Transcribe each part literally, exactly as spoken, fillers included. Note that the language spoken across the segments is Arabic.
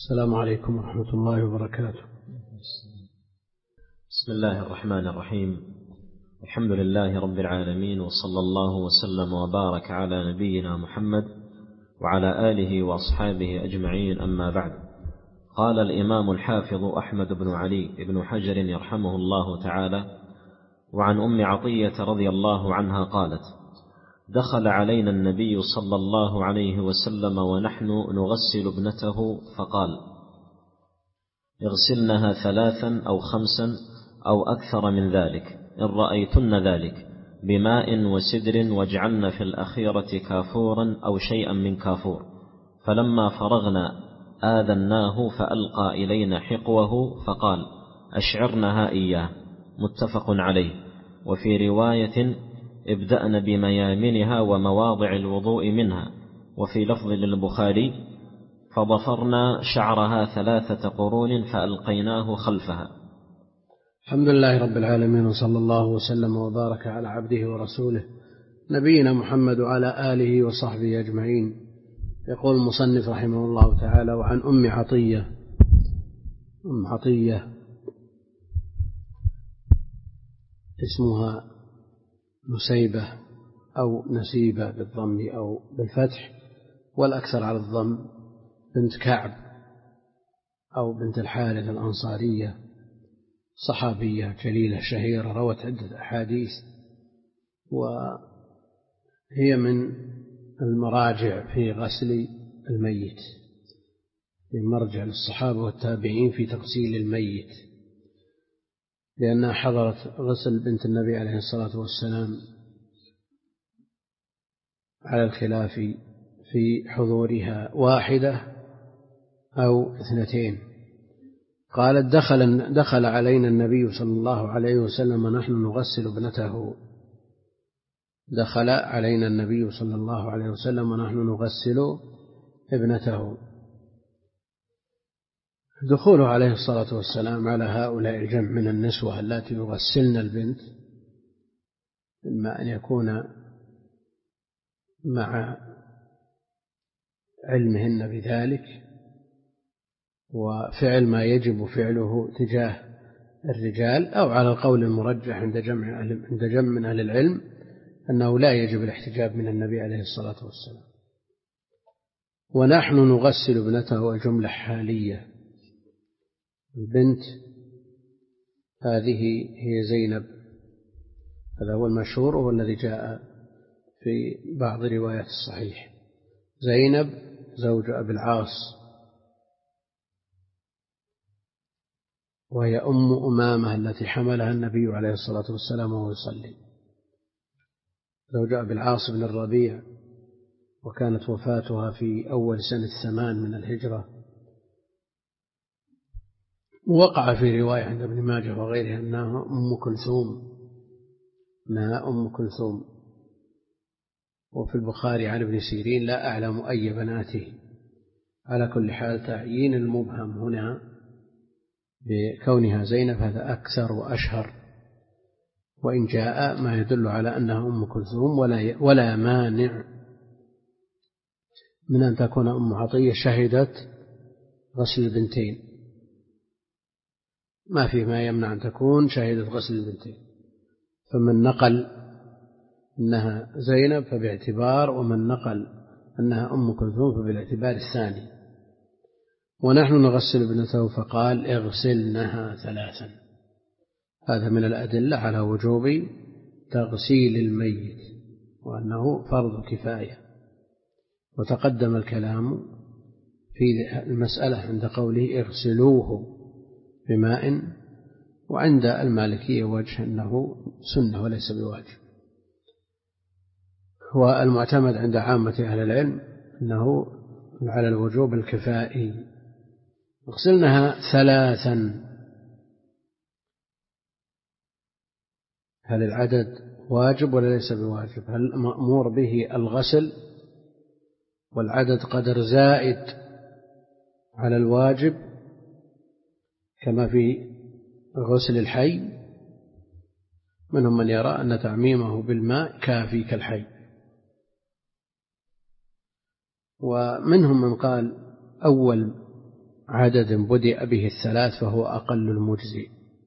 السلام عليكم ورحمة الله وبركاته. بسم الله الرحمن الرحيم. الحمد لله رب العالمين، وصلى الله وسلم وبارك على نبينا محمد وعلى آله وأصحابه أجمعين، أما بعد. قال الإمام الحافظ أحمد بن علي بن حجر يرحمه الله تعالى: وعن أم عطية رضي الله عنها قالت: دخل علينا النبي صلى الله عليه وسلم ونحن نغسل ابنته فقال: اغسلنها ثلاثا أو خمسا أو أكثر من ذلك إن رأيتن ذلك بماء وسدر، واجعلن في الأخيرة كافورا أو شيئا من كافور. فلما فرغنا آذناه فألقى إلينا حقوه فقال: أشعرنها إياه. متفق عليه. وفي رواية: ابدأن بميامنها ومواضع الوضوء منها. وفي لفظ للبخاري: فضفرنا شعرها ثلاثة قرون فألقيناه خلفها. الحمد لله رب العالمين، وصلى الله وسلم وبارك على عبده ورسوله نبينا محمد وعلى آله وصحبه أجمعين. يقول المصنف رحمه الله تعالى: وعن أم عطية. أم عطية اسمها نسيبة أو نسيبة بالضم أو بالفتح، والأكثر على الضم، بنت كعب أو بنت الحارث الأنصارية، صحابية جليلة شهيرة، روت عدة أحاديث، وهي من المراجع في غسل الميت، في مرجع للصحابة والتابعين في تغسيل الميت، لأنها حضرت غسل بنت النبي عليه الصلاة والسلام على الخلاف في حضورها واحدة أو اثنتين. قالت: دخل, دخل علينا النبي صلى الله عليه وسلم ونحن نغسل ابنته. دخل علينا النبي صلى الله عليه وسلم ونحن نغسل ابنته. دخوله عليه الصلاة والسلام على هؤلاء الجمع من النسوة التي يغسلن البنت، إما أن يكون مع علمهن بذلك وفعل ما يجب فعله تجاه الرجال، أو على القول المرجح عند جمع عند جمع من أهل العلم أنه لا يجب الاحتجاب من النبي عليه الصلاة والسلام. ونحن نغسل ابنته جملة حالية. البنت هذه هي زينب، هذا هو المشهور وهو الذي جاء في بعض روايات الصحيح. زينب زوج أبي العاص، وهي أم أمامة التي حملها النبي عليه الصلاة والسلام وهو يصلي، زوج أبي العاص بن الربيع، وكانت وفاتها في أول سنة ثمان من الهجرة. وقع في رواية عند ابن ماجه وغيرها أنها أم كلثوم، أنها أم كلثوم. وفي البخاري عن ابن سيرين: لا أعلم أي بناته. على كل حال تعيين المبهم هنا بكونها زينب هذا أكثر وأشهر، وإن جاء ما يدل على أنها أم كلثوم، ولا, ولا مانع من أن تكون أم عطية شهدت غسل البنتين، ما في ما يمنع أن تكون شهدت غسل البنتين. فمن نقل أنها زينب فباعتبار، ومن نقل أنها أم كلثوم فبالاعتبار الثاني. ونحن نغسل ابنته فقال: اغسلنها ثلاثا. هذا من الأدلة على وجوب تغسيل الميت، وأنه فرض كفاية. وتقدم الكلام في المسألة عند قوله اغسلوه بماء، وعند المالكية وجه أنه سنة وليس بواجب. والمعتمد عند عامة أهل العلم أنه على الوجوب الكفائي. اغسلنها ثلاثا. هل العدد واجب ولا ليس بواجب؟ هل مأمور به الغسل والعدد قدر زائد على الواجب كما في غسل الحي؟ منهم من يرى أن تعميمه بالماء كافي كالحي، ومنهم من قال أول عدد بدأ به الثلاث فهو أقل المجزي.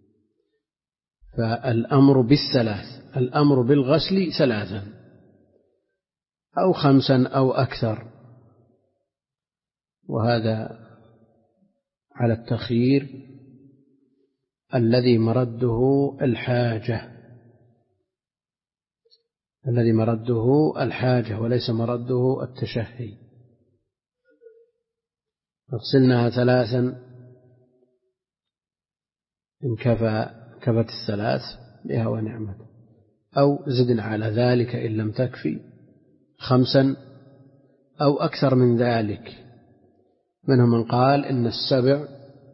فالأمر بالثلاث، الأمر بالغسل ثلاثا أو خمسا أو أكثر، وهذا على التخيير الذي مرده الحاجة، الذي مرده الحاجة وليس مرده التشهي. اغسلناها ثلاثا إن كفى كفت الثلاث بها ونعمت، أو زدنا على ذلك إن لم تكفي خمسا أو أكثر من ذلك. منهم من قال إن السبع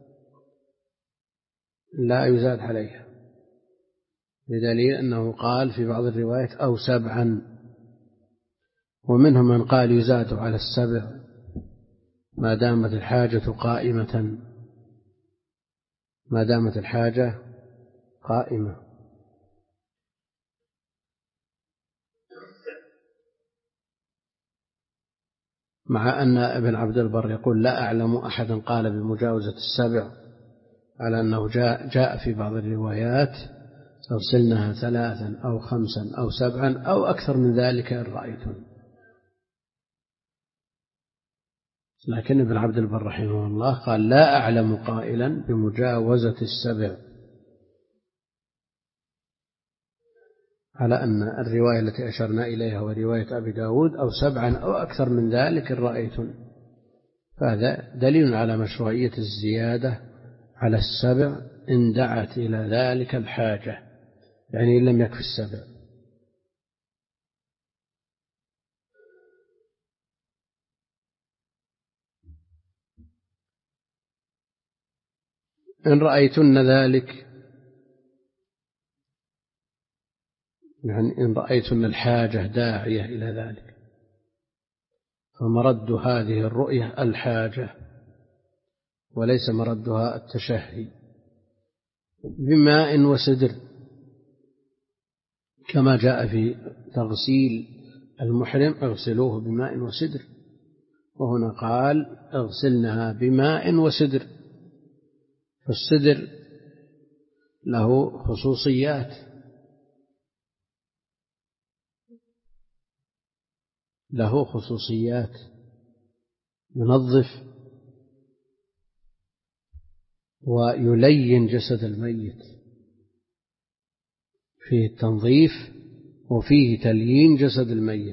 لا يزاد عليها، بدليل أنه قال في بعض الروايات أو سبعا. ومنهم من قال يزاد على السبع ما دامت الحاجة قائمة، ما دامت الحاجة قائمة. مع أن ابن عبد البر يقول لا أعلم أحدا قال بمجاوزة السبع، على أنه جاء, جاء في بعض الروايات أرسلناها ثلاثا أو خمسا أو سبعا أو أكثر من ذلك إن رأيتم. لكن ابن عبد البر رحمه الله قال لا أعلم قائلا بمجاوزة السبع، على أن الرواية التي أشرنا إليها ورواية أبي داود أو سبعا أو أكثر من ذلك إن رأيتم، فهذا دليل على مشروعية الزيادة على السبع إن دعت إلى ذلك الحاجة، يعني إن لم يكف السبع. إن رأيتن ذلك، يعني إن رأيتن الحاجة داعية إلى ذلك، فمرد هذه الرؤية الحاجة وليس مردها التشهي. بماء وسدر كما جاء في تغسيل المحرم اغسلوه بماء وسدر، وهنا قال اغسلنها بماء وسدر. فالسدر له خصوصيات، له خصوصيات ينظف ويلين جسد الميت، فيه التنظيف وفيه تليين جسد الميت،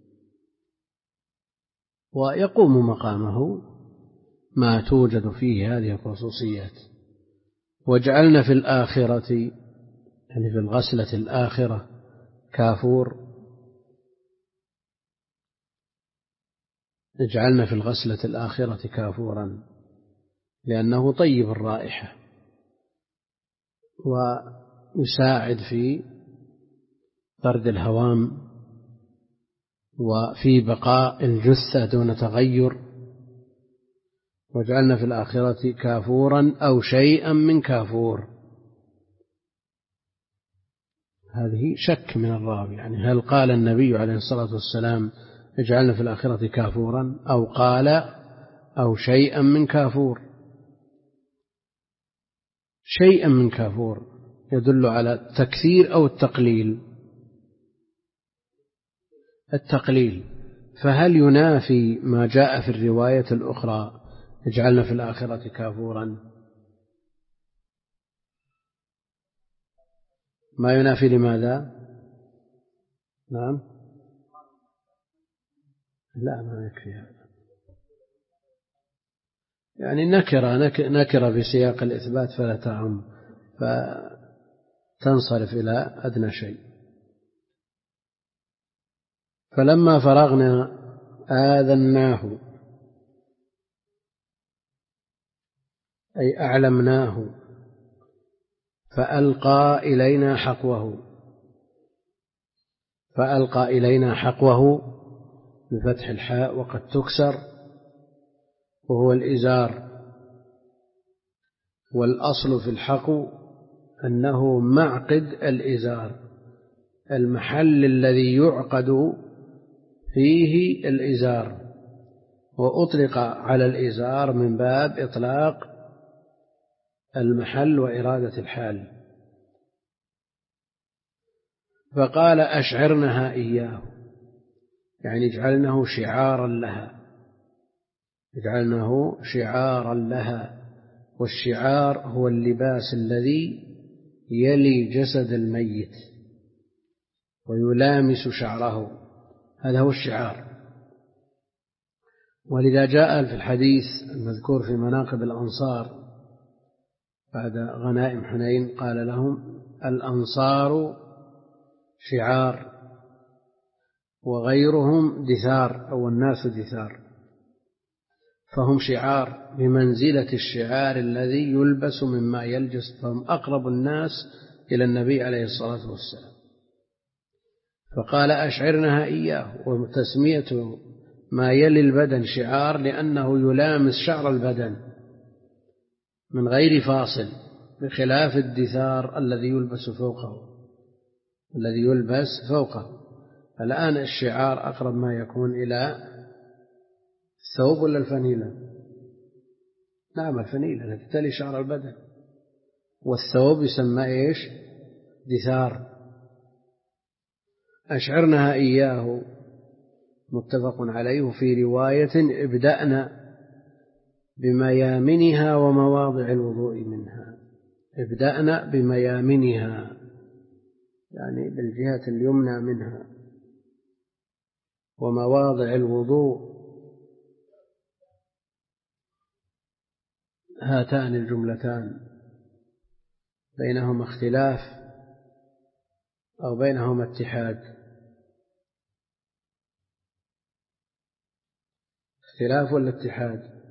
ويقوم مقامه ما توجد فيه هذه الخصوصيات. وجعلنا في الآخرة، يعني في الغسلة الآخرة، كافور، جعلنا في الغسلة الآخرة كافورا لأنه طيب الرائحة ويساعد في طرد الهوام وفي بقاء الجثة دون تغير. وجعلنا في الآخرة كافورا أو شيئا من كافور، هذه شك من الراوي، يعني هل قال النبي عليه الصلاة والسلام اجعلنا في الآخرة كافورا أو قال أو شيئا من كافور؟ شيئا من كافور يدل على التكثير أو التقليل. التقليل، فهل ينافي ما جاء في الرواية الأخرى اجعلنا في الآخرة كافورا؟ ما ينافي. لماذا؟ نعم، لا ما يكفي هذا، يعني نكرة نكرة في سياق الإثبات فلا تعم، فتنصرف إلى أدنى شيء. فلما فرغنا آذناه أي أعلمناه، فألقى إلينا حقوه. فألقى إلينا حقوه بفتح الحاء وقد تكسر، وهو الإزار. والأصل في الحقو أنه معقد الإزار، المحل الذي يعقد فيه الإزار، وأطلق على الإزار من باب إطلاق المحل وإرادة الحال. فقال أشعرنها إياه، يعني اجعلنه شعارا لها، اجعلنه شعارا لها. والشعار هو اللباس الذي يلي جسد الميت ويلامس شعره، هذا هو الشعار. ولذا جاء في الحديث المذكور في مناقب الأنصار بعد غنائم حنين قال لهم الأنصار شعار وغيرهم دثار أو الناس دثار، فهم شعار بمنزلة الشعار الذي يلبس مما يلجس، فهم أقرب الناس إلى النبي عليه الصلاة والسلام. فقال أشعرنها إياه، وتسميته ما يلي البدن شعار لأنه يلامس شعر البدن من غير فاصل، بخلاف الدثار الذي يلبس فوقه الذي يلبس فوقه. الآن الشعار أقرب ما يكون إلى الثوب ولا الفنيلة؟ نعم الفنيلة التي تلي شعر البدن، والثوب يسمى إيش؟ دثار. أشعرنها إياه متفق عليه. في رواية ابدأنا بميامنها ومواضع الوضوء منها، ابدأنا بميامنها يعني بالجهة اليمنى منها، ومواضع الوضوء هاتان الجملتان بينهما اختلاف أو بينهما اتحاد؟ اختلاف ولا اتحاد؟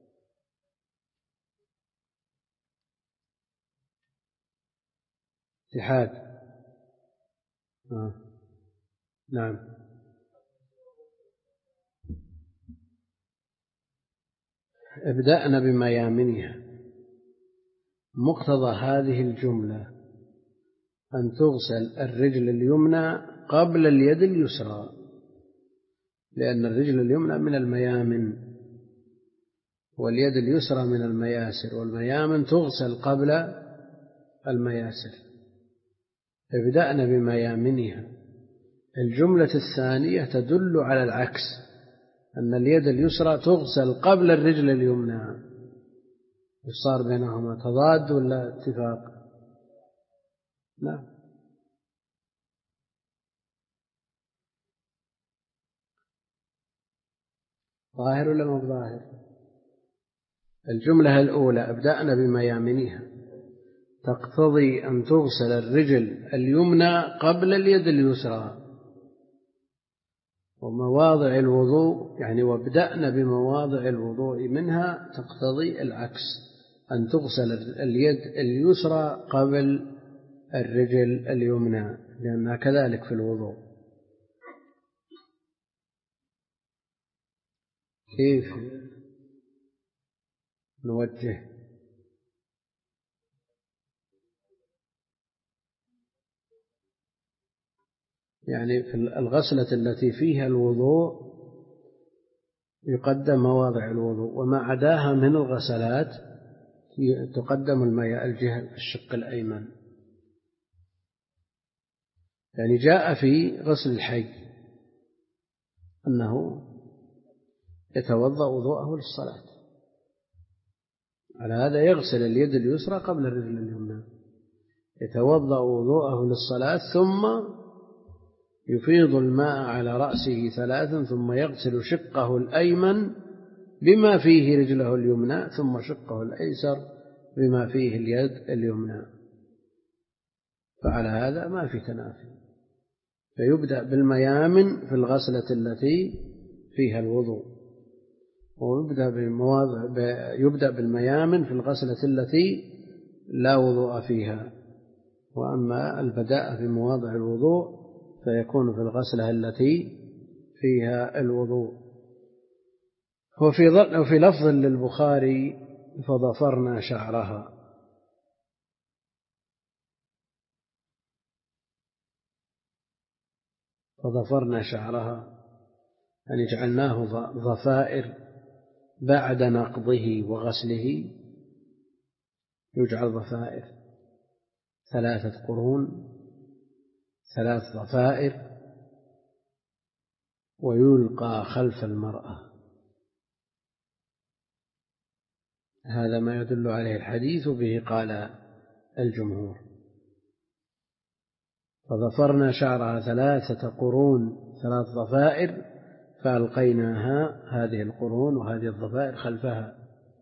اتحاد. آه. نعم. ابدأنا بميامنها، مقتضى هذه الجملة أن تغسل الرجل اليمنى قبل اليد اليسرى، لأن الرجل اليمنى من الميامن واليد اليسرى من المياسر، والميامن تغسل قبل المياسر. ابدأنا بميامنها. الجملة الثانية تدل على العكس، أن اليد اليسرى تغسل قبل الرجل اليمنى. صار بينهما تضاد ولا اتفاق؟ لا. ظاهر ولا مو ظاهر؟ الجملة الأولى أبدأنا بميامنها تقتضي أن تغسل الرجل اليمنى قبل اليد اليسرى، ومواضع الوضوء يعني وابدأنا بمواضع الوضوء منها تقتضي العكس، أن تغسل اليد اليسرى قبل الرجل اليمنى، لأنها كذلك في الوضوء. كيف نوجه؟ يعني في الغسلة التي فيها الوضوء يقدم مواضع الوضوء، وما عداها من الغسلات تقدم المياه الجهة الشق الأيمن. يعني جاء في غسل الحي أنه يتوضأ وضوءه للصلاة، على هذا يغسل اليد اليسرى قبل الرجل اليمنى، يتوضأ وضوءه للصلاة ثم يفيض الماء على رأسه ثلاثا، ثم يغسل شقه الأيمن بما فيه رجله اليمنى، ثم شقه الأيسر بما فيه اليد اليمنى. فعلى هذا ما في تنافي، فيبدأ بالميامن في الغسلة التي فيها الوضوء، ويبدأ بالمواضع يبدأ بالميامن في الغسلة التي لا وضوء فيها. وأما البداء في مواضع الوضوء فيكون في الغسلة التي فيها الوضوء. وفي لفظ للبخاري فضفرنا شعرها، فضفرنا شعرها يعني جعلناه ضفائر بعد نقضه وغسله يجعل ضفائر ثلاثة قرون ثلاث ضفائر ويلقى خلف المرأة. هذا ما يدل عليه الحديث، به قال الجمهور. فضفرنا شعرها ثلاثة قرون ثلاث ضفائر فألقيناها هذه القرون وهذه الضفائر خلفها،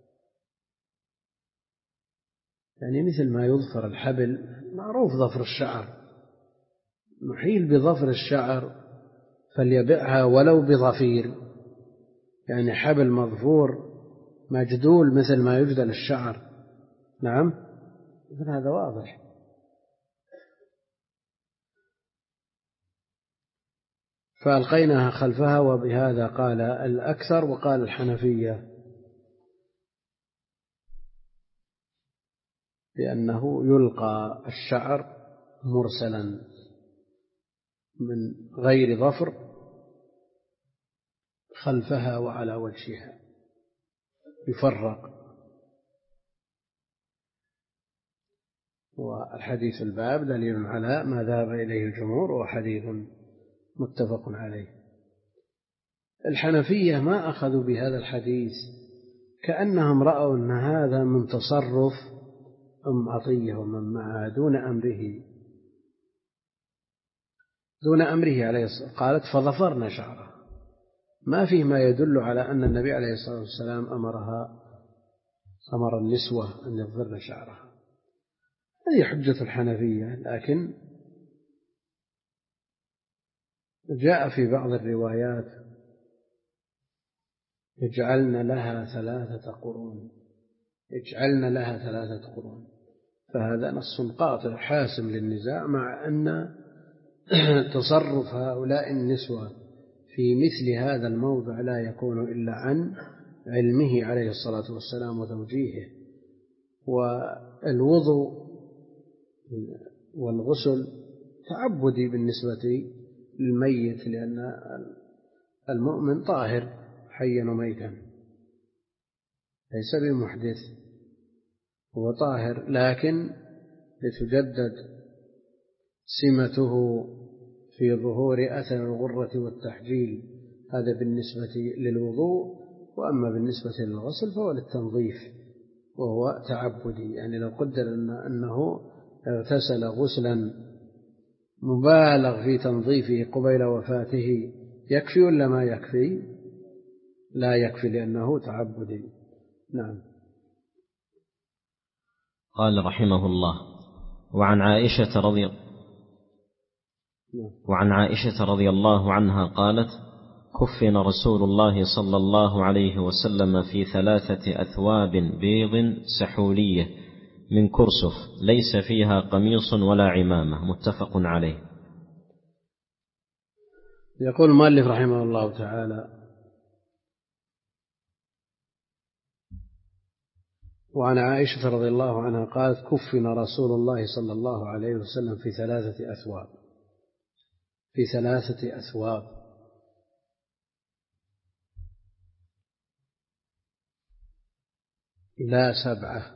يعني مثل ما يظفر الحبل، معروف ظفر الشعر، نحيل بظفر الشعر فليبعها ولو بظفير، يعني حبل مظفور مجدول مثل ما يجدل الشعر. نعم، هذا واضح. فألقيناها خلفها، وبهذا قال الأكثر، وقال الحنفية بأنه يلقى الشعر مرسلا من غير ظفر خلفها وعلى وجهها، يفرق. والحديث الباب دليل على ما ذهب إليه الجمهور، وحديث متفق عليه. الحنفية ما أخذوا بهذا الحديث، كأنهم رأوا أن هذا من تصرف أم عطية ومن معها دون أمره دون أمره عليه الصلاة والسلام. قالت فظفرنا شعره، ما فيه ما يدل على أن النبي عليه الصلاة والسلام أمرها أمر النسوة أن يظفرن شعرها. هذه حجة الحنفية، لكن جاء في بعض الروايات يجعلن لها ثلاثة قرون يجعلن لها ثلاثة قرون فهذا نص قاطع حاسم للنزاع، مع أن تصرف هؤلاء النسوة في مثل هذا الموضع لا يكون إلا عن علمه عليه الصلاة والسلام وتوجيهه. والوضوء والغسل تعبدي بالنسبة للميت، لأن المؤمن طاهر حيا وميتا، ليس بمحدث، هو طاهر، لكن لتجدد سمته في ظهور أثر الغرة والتحجيل، هذا بالنسبة للوضوء. وأما بالنسبة للغسل فهو للتنظيف وهو تعبدي، يعني لو قدر أنه اغتسل غسلا مبالغ في تنظيفه قبيل وفاته يكفي ولا ما يكفي؟ لا يكفي، لأنه تعبدي. نعم. قال رحمه الله: وعن عائشة رضي وعن عائشة رضي الله عنها قالت: كفن رسول الله صلى الله عليه وسلم في ثلاثة أثواب بيض سحولية من كرسف ليس فيها قميص ولا عمامة، متفق عليه. يقول المؤلف رحمه الله تعالى: وعن عائشة رضي الله عنها قالت: كفن رسول الله صلى الله عليه وسلم في ثلاثة أثواب في ثلاثة أثواب لا سبعة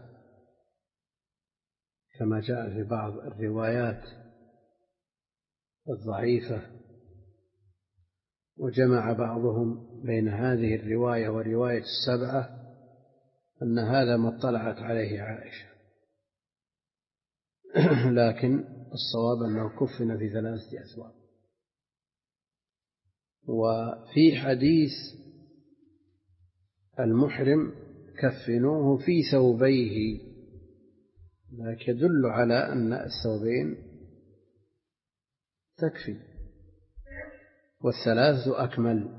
كما جاء في بعض الروايات الضعيفة. وجمع بعضهم بين هذه الرواية ورواية السبعة أن هذا ما اطلعت عليه عائشة، لكن الصواب أنه كفن في ثلاثة أثواب. وفي حديث المحرم كفنوه في ثوبيه، لكن يدل على أن الثوبين تكفي، والثلاثة أكمل.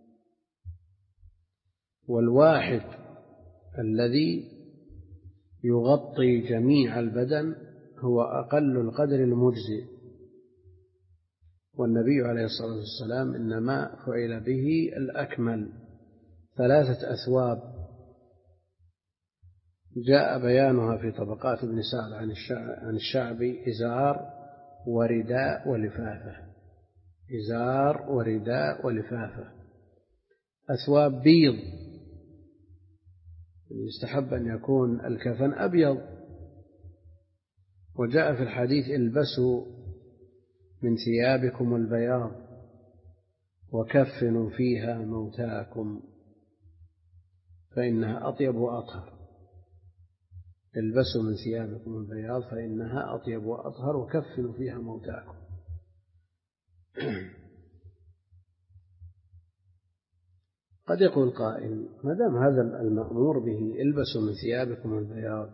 والواحد الذي يغطي جميع البدن هو أقل القدر المجزئ، والنبي عليه الصلاة والسلام إنما فعل به الأكمل. ثلاثة أثواب جاء بيانها في طبقات ابن سعد عن الشعبي: إزار ورداء ولفافة. إزار ورداء ولفافة. أثواب بيض يستحب أن يكون الكفن أبيض، وجاء في الحديث البسوا من ثيابكم البياض وكفنوا فيها موتاكم فإنها أطيب وأطهر. البسوا من ثيابكم البياض فإنها أطيب وأطهر وكفنوا فيها موتاكم. قد يقول قائل: ما دام هذا المأمور به البسوا من ثيابكم البياض،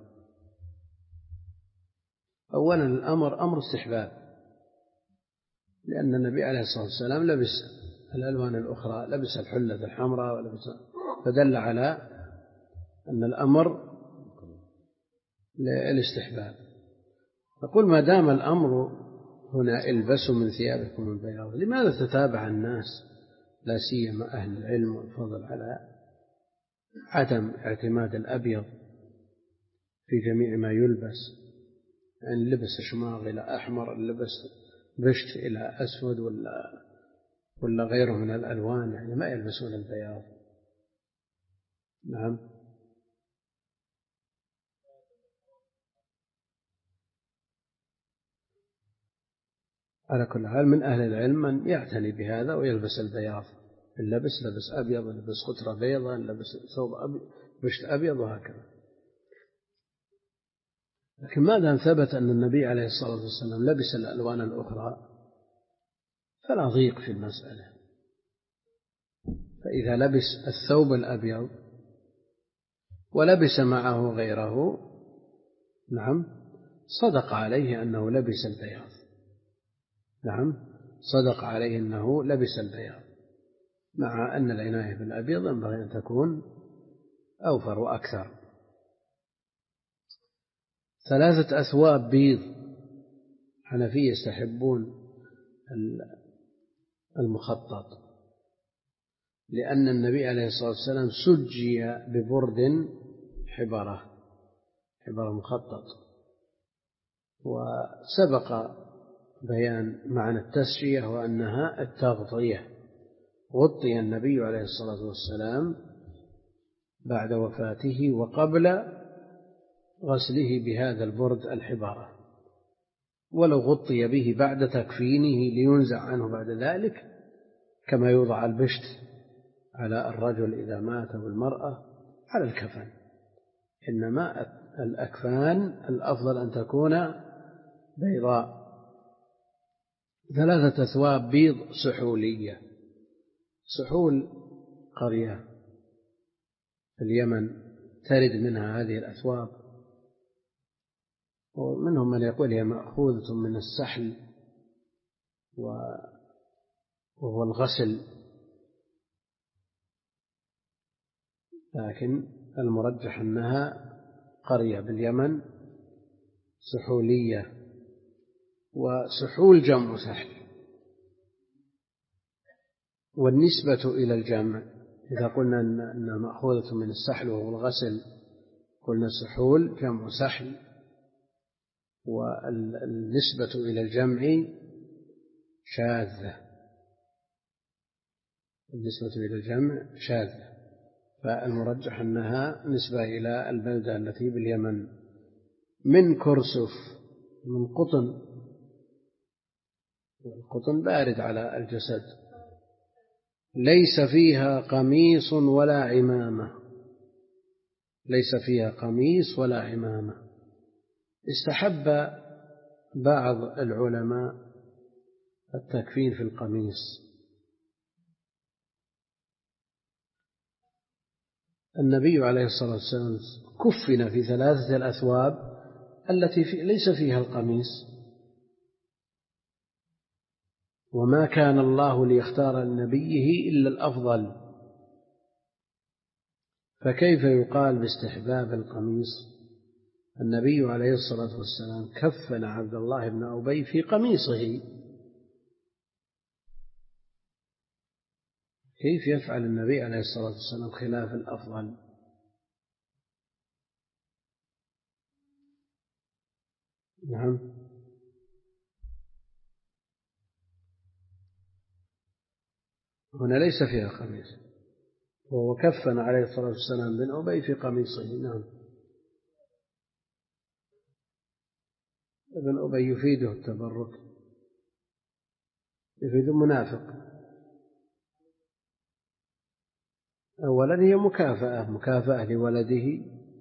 أولا الأمر أمر استحباب، لأن النبي عليه الصلاة والسلام لبس الألوان الأخرى، لبس الحلة الحمراء ولبس، فدل على أن الأمر للاستحباب. نقول ما دام الأمر هنا البسوا من ثيابكم البياض، لماذا تتابع الناس لا سيما أهل العلم والفضل على عدم اعتماد الأبيض في جميع ما يلبس؟ يعني لبس شماغ إلى أحمر، لبس بشت إلى أسود ولا ولا غيره من الألوان، يعني ما يلبسون البياض. نعم. على كل حال من أهل العلم من يعتني بهذا ويلبس البياض، اللبس لبس أبيض، لبس خترة بيضاء، لبس ثوب أبيض، بشت أبيض، وهكذا. لكن ماذا ثبت أن النبي عليه الصلاة والسلام لبس الألوان الأخرى فلا ضيق في المسألة. فإذا لبس الثوب الأبيض ولبس معه غيره، نعم، صدق عليه أنه لبس البياض. نعم، صدق عليه أنه لبس البياض، مع أن العناية بالأبيض ينبغي أن تكون أوفر وأكثر. ثلاثة أثواب بيض، حنفية يستحبون المخطط، لأن النبي عليه الصلاة والسلام سجي ببرد حبرة حبرة مخطط. وسبق بيان معنى التسجية وأنها التغطية. غطي النبي عليه الصلاة والسلام بعد وفاته وقبل غسله بهذا البرد الحبارة، ولو غطي به بعد تكفينه لينزع عنه بعد ذلك، كما يوضع البشت على الرجل إذا مات والمرأة على الكفن. إنما الأكفان الأفضل أن تكون بيضاء. ثلاثة أثواب بيض سحولية. سحول قرية في اليمن ترد منها هذه الأثواب، ومنهم من يقول هي مأخوذة من السحل وهو الغسل، لكن المرجح أنها قرية باليمن سحولية. وسحول جمع سحل، والنسبة إلى الجمع إذا قلنا أنها مأخوذة من السحل وهو الغسل قلنا سحول جمع سحل، والنسبة إلى الجمع شاذة. النسبة إلى الجمع شاذة، فالمرجح أنها نسبة إلى البلدة التي باليمن. من كرسف، من قطن، القطن بارد على الجسد، ليس فيها قميص ولا عمامة، ليس فيها قميص ولا عمامة. استحب بعض العلماء التكفين في القميص. النبي عليه الصلاة والسلام كفن في ثلاثة الأثواب التي في ليس فيها القميص، وما كان الله ليختار لنبيه إلا الأفضل، فكيف يقال باستحباب القميص؟ النبي عليه الصلاة والسلام كفن عبد الله بن أبي في قميصه، كيف يفعل النبي عليه الصلاة والسلام خلاف الأفضل؟ نعم. هنا ليس فيها قميص، وهو كفن عليه الصلاة والسلام بن أبي في قميصه. نعم. ابن أبي يفيده التبرك، يفيد منافق. أولا هي مكافأة مكافأة لولده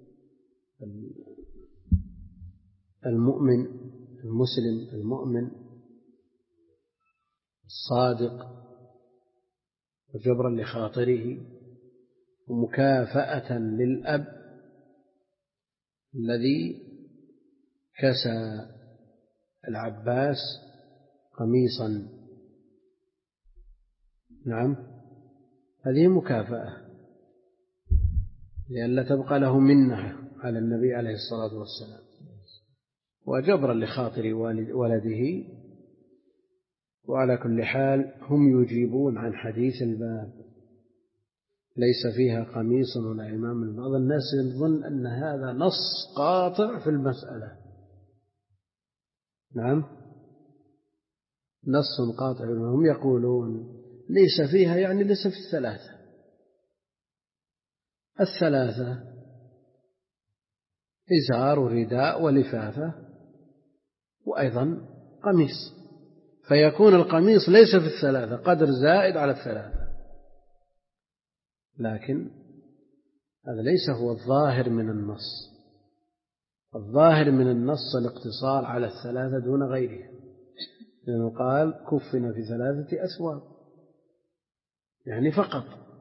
المؤمن المسلم المؤمن الصادق، وجبرا لخاطره، ومكافأة للأب الذي كسى العباس قميصا. نعم، هذه مكافأة لئلا تبقى له منة على النبي عليه الصلاة والسلام، وجبرا لخاطر ولده. وعلى كل حال هم يجيبون عن حديث الباب ليس فيها قميص ولا عمام. بعض الناس يظن أن هذا نص قاطع في المسألة. نعم، نص قاطع. هم يقولون ليس فيها يعني ليس في الثلاثة. الثلاثة إزار ورداء ولفافة وأيضا قميص، فيكون القميص ليس في الثلاثة، قدر زائد على الثلاثة. لكن هذا ليس هو الظاهر من النص. الظاهر من النص الاقتصار على الثلاثة دون غيرها، لأنه قال كفن في ثلاثة أثواب، يعني فقط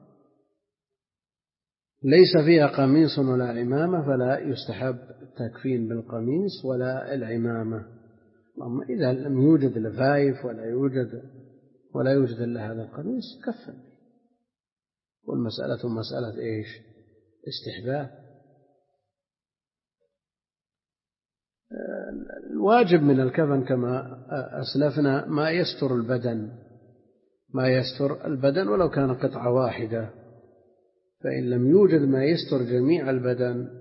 ليس فيها قميص ولا عمامة، فلا يستحب التكفين بالقميص ولا العمامة. أما إذا لم يوجد لفايف ولا يوجد ولا يوجد إلا هذا القميص كفن. والمسألة مسألة إيش؟ استحباب. الواجب من الكفن كما أسلفنا ما يستر البدن، ما يستر البدن ولو كان قطعة واحدة. فإن لم يوجد ما يستر جميع البدن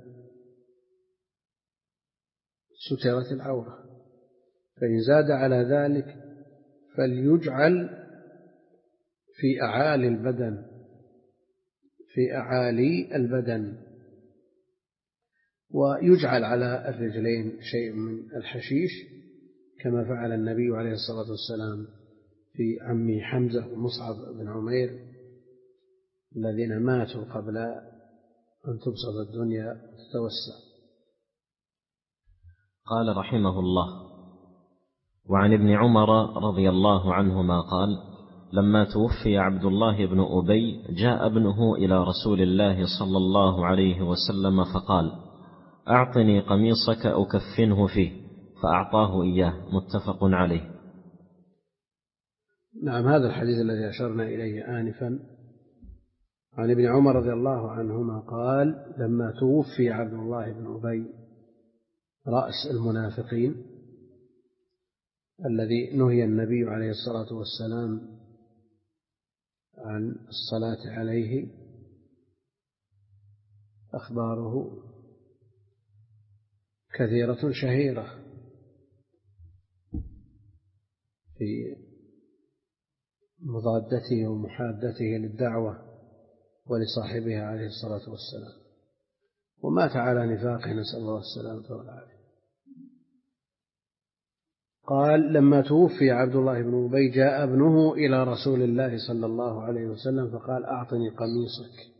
سترت العورة. فإن زاد على ذلك فليجعل في أعالي البدن في أعالي البدن ويجعل على الرجلين شيء من الحشيش كما فعل النبي عليه الصلاة والسلام في عمي حمزة ومصعب بن عمير الذين ماتوا قبل أن تبسط الدنيا وتتوسع. قال رحمه الله: وعن ابن عمر رضي الله عنهما قال: لما توفي عبد الله بن أبي جاء ابنه إلى رسول الله صلى الله عليه وسلم فقال: أعطني قميصك أكفنه فيه، فأعطاه إياه. متفق عليه. نعم، هذا الحديث الذي أشرنا إليه آنفا عن ابن عمر رضي الله عنهما قال: لما توفي عبد الله بن أبي رأس المنافقين الذي نهي النبي عليه الصلاة والسلام عن الصلاة عليه، أخباره كثيرة شهيرة في مضادته ومحادته للدعوة ولصاحبها عليه الصلاة والسلام، ومات على نفاقه، نسأل الله السلامة والعافية. قال: لما توفي عبد الله بن أبي جاء ابنه إلى رسول الله صلى الله عليه وسلم فقال: أعطني قميصك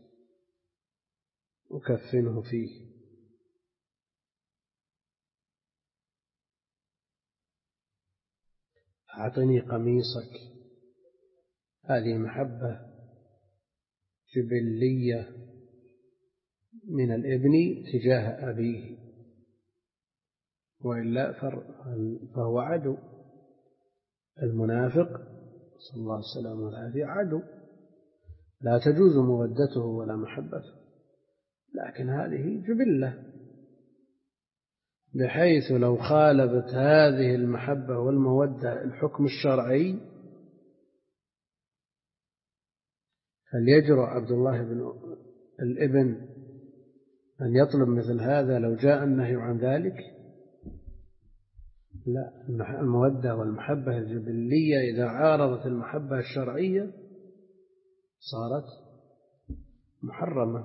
أكفنه فيه. أعطني قميصك، هذه محبة جبلية من الابن تجاه أبيه، وإلا فهو عدو. المنافق صلى الله عليه وسلم والعافية عدو، لا تجوز مودته ولا محبته، لكن هذه جبلة، بحيث لو خالفت هذه المحبة والمودة الحكم الشرعي هل يجرؤ عبد الله بن الابن أن يطلب مثل هذا لو جاء النهي عن ذلك؟ لا، المودة والمحبة الجبلية إذا عارضت المحبة الشرعية صارت محرمة،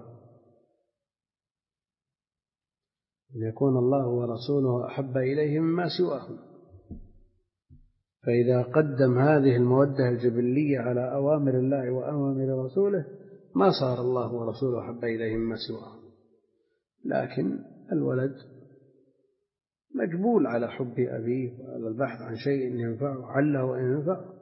أن يكون الله ورسوله أحب إليه مما سواهم. فإذا قدم هذه المودة الجبلية على أوامر الله وأوامر رسوله ما صار الله ورسوله أحب إليه مما سواهم. لكن الولد مجبول على حب أبيه وعلى البحث عن شيء ينفعه عله أن ينفعه.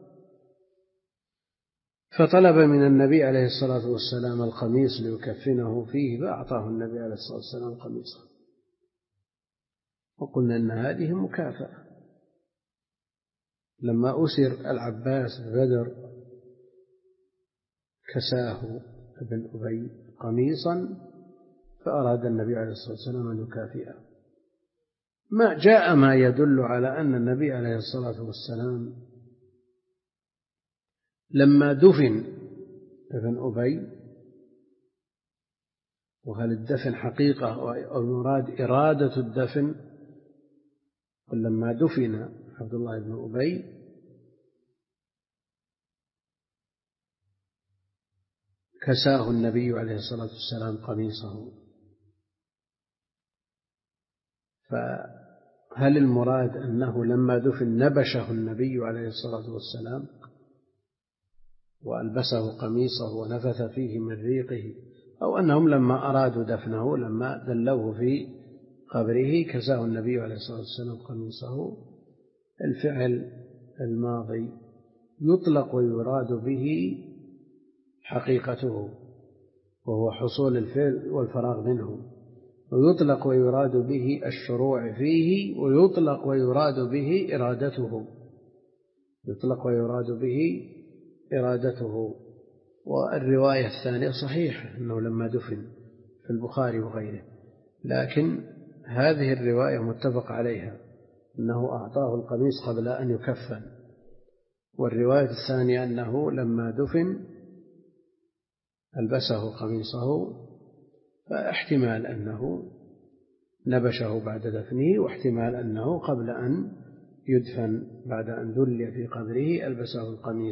فطلب من النبي عليه الصلاة والسلام القميص ليكفنه فيه، فأعطاه النبي عليه الصلاة والسلام قميصا، وقلنا أن هذه مكافأة. لما أسر العباس بدر كساه ابن أبي قميصا، فأراد النبي عليه الصلاة والسلام أن يكافئه. ما جاء ما يدل على أن النبي عليه الصلاة والسلام لما دفن ابن أبي، وهل الدفن حقيقة أو مراد إرادة الدفن، ولما دفن عبد الله بن أبي كساه النبي عليه الصلاة والسلام قميصه. فهل المراد أنه لما دفن نبشه النبي عليه الصلاة والسلام وألبسه قميصه ونفث فيه من ريقه، أو أنهم لما أرادوا دفنه لما دلوه في قبره كساه النبي عليه الصلاة والسلام قميصه؟ الفعل الماضي يطلق ويراد به حقيقته وهو حصول الفعل والفراغ منه، ويطلق ويراد به الشروع فيه، ويطلق ويراد به إرادته يطلق ويراد به إرادته. والرواية الثانية صحيحة أنه لما دفن في البخاري وغيره، لكن هذه الرواية متفق عليها أنه أعطاه القميص قبل أن يكفن، والرواية الثانية أنه لما دفن ألبسه قميصه، فاحتمال أنه نبشه بعد دفنه، واحتمال أنه قبل أن يدفن بعد أن دلي في قبره ألبسه القميص.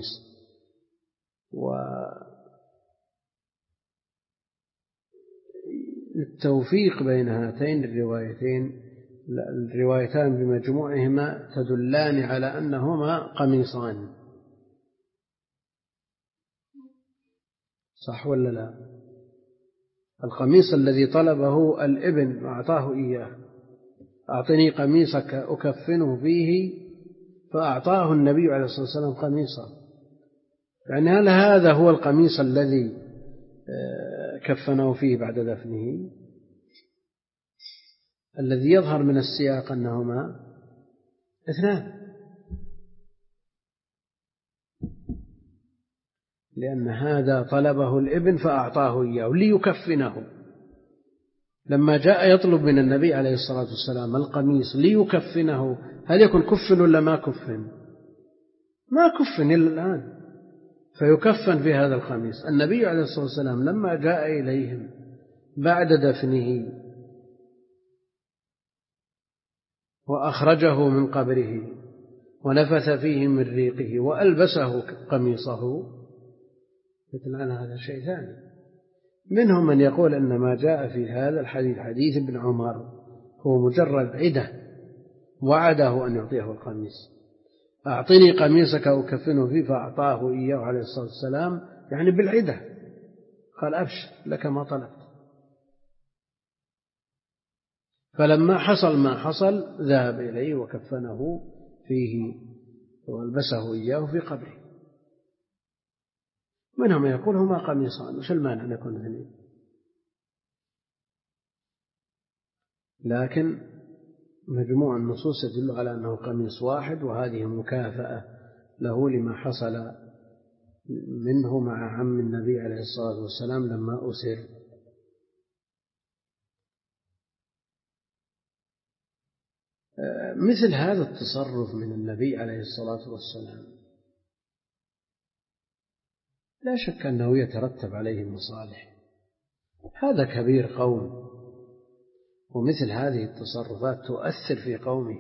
والتوفيق بين هاتين الروايتين الروايتان بمجموعهما تدلان على أنهما قميصان، صح ولا لا؟ القميص الذي طلبه الابن وأعطاه إياه، أعطني قميصك أكفنه فيه، فأعطاه النبي عليه الصلاة والسلام قميصا. يعني هل هذا هو القميص الذي كفنه فيه بعد دفنه؟ الذي يظهر من السياق أنهما اثنان، لأن هذا طلبه الابن فأعطاه إياه ليكفنه. لما جاء يطلب من النبي عليه الصلاة والسلام القميص ليكفنه، هل يكون كفن ولا ما كفن؟ ما كفن إلا الآن، فيكفن في هذا القميص. النبي عليه الصلاة والسلام لما جاء إليهم بعد دفنه وأخرجه من قبره ونفث فيه من ريقه وألبسه قميصه، مثل أن هذا شيء ثاني. منهم من يقول أن ما جاء في هذا الحديث حديث ابن عمر هو مجرد عدة، وعده أن يعطيه القميص، أعطني قميصك أكفنه فيه، فأعطاه إياه عليه الصلاة والسلام، يعني بالعدة، قال أبشر لك ما طلبت. فلما حصل ما حصل ذهب إليه وكفنه فيه وألبسه إياه في قبره. منهم يقول هما قميصان، وش المانع أن يكون اثنين؟ لكن مجموع النصوص يدل على أنه قميص واحد، وهذه مكافأة له لما حصل منه مع عم النبي عليه الصلاة والسلام لما أسر. مثل هذا التصرف من النبي عليه الصلاة والسلام لا شك أنه يترتب عليه مصالح، هذا كبير قوم، ومثل هذه التصرفات تؤثر في قومه،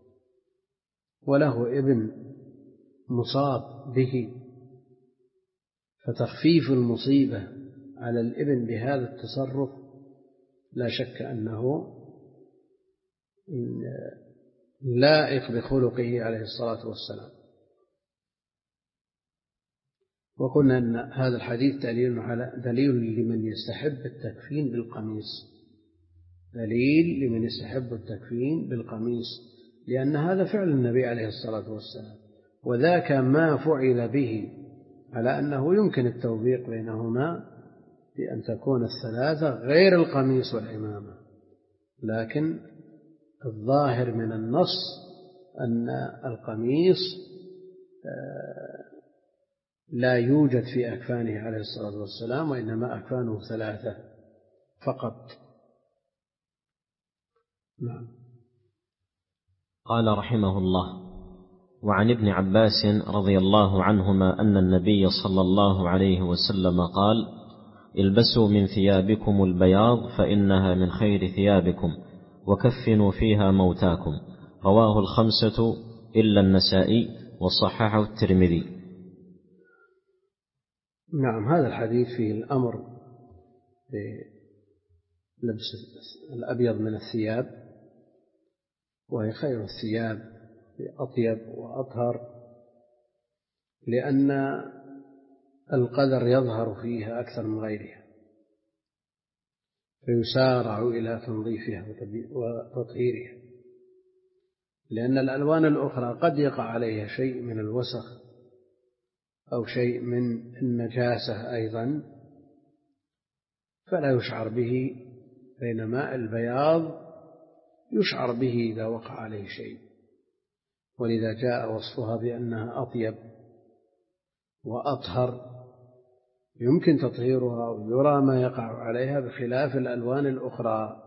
وله ابن مصاب به، فتخفيف المصيبة على الابن بهذا التصرف لا شك أنه لائق بخلقه عليه الصلاة والسلام. وقلنا أن هذا الحديث دليل على دليل لمن يستحب التكفين بالقميص، دليل لمن يستحب التكفين بالقميص، لأن هذا فعل النبي عليه الصلاة والسلام، وذاك ما فعل به، على أنه يمكن التوفيق بينهما بأن تكون الثلاثة غير القميص والعمامة. لكن الظاهر من النص أن القميص لا يوجد في أكفانه عليه الصلاة والسلام، وإنما أكفانه ثلاثة فقط. نعم. قال رحمه الله: وعن ابن عباس رضي الله عنهما أن النبي صلى الله عليه وسلم قال: البسوا من ثيابكم البياض فإنها من خير ثيابكم، وكفنوا فيها موتاكم. رواه الخمسة إلا النسائي، وصححه الترمذي. نعم، هذا الحديث فيه الأمر بلبس الأبيض من الثياب، وهي خير الثياب أطيب وأطهر، لأن القدر يظهر فيها أكثر من غيرها، فيسارع إلى تنظيفها وتطهيرها، لأن الألوان الأخرى قد يقع عليها شيء من الوسخ أو شيء من النجاسة أيضا فلا يشعر به، بينما البياض يشعر به إذا وقع عليه شيء، ولذا جاء وصفها بأنها أطيب وأطهر، يمكن تطهيرها ويرى ما يقع عليها، بخلاف الألوان الأخرى.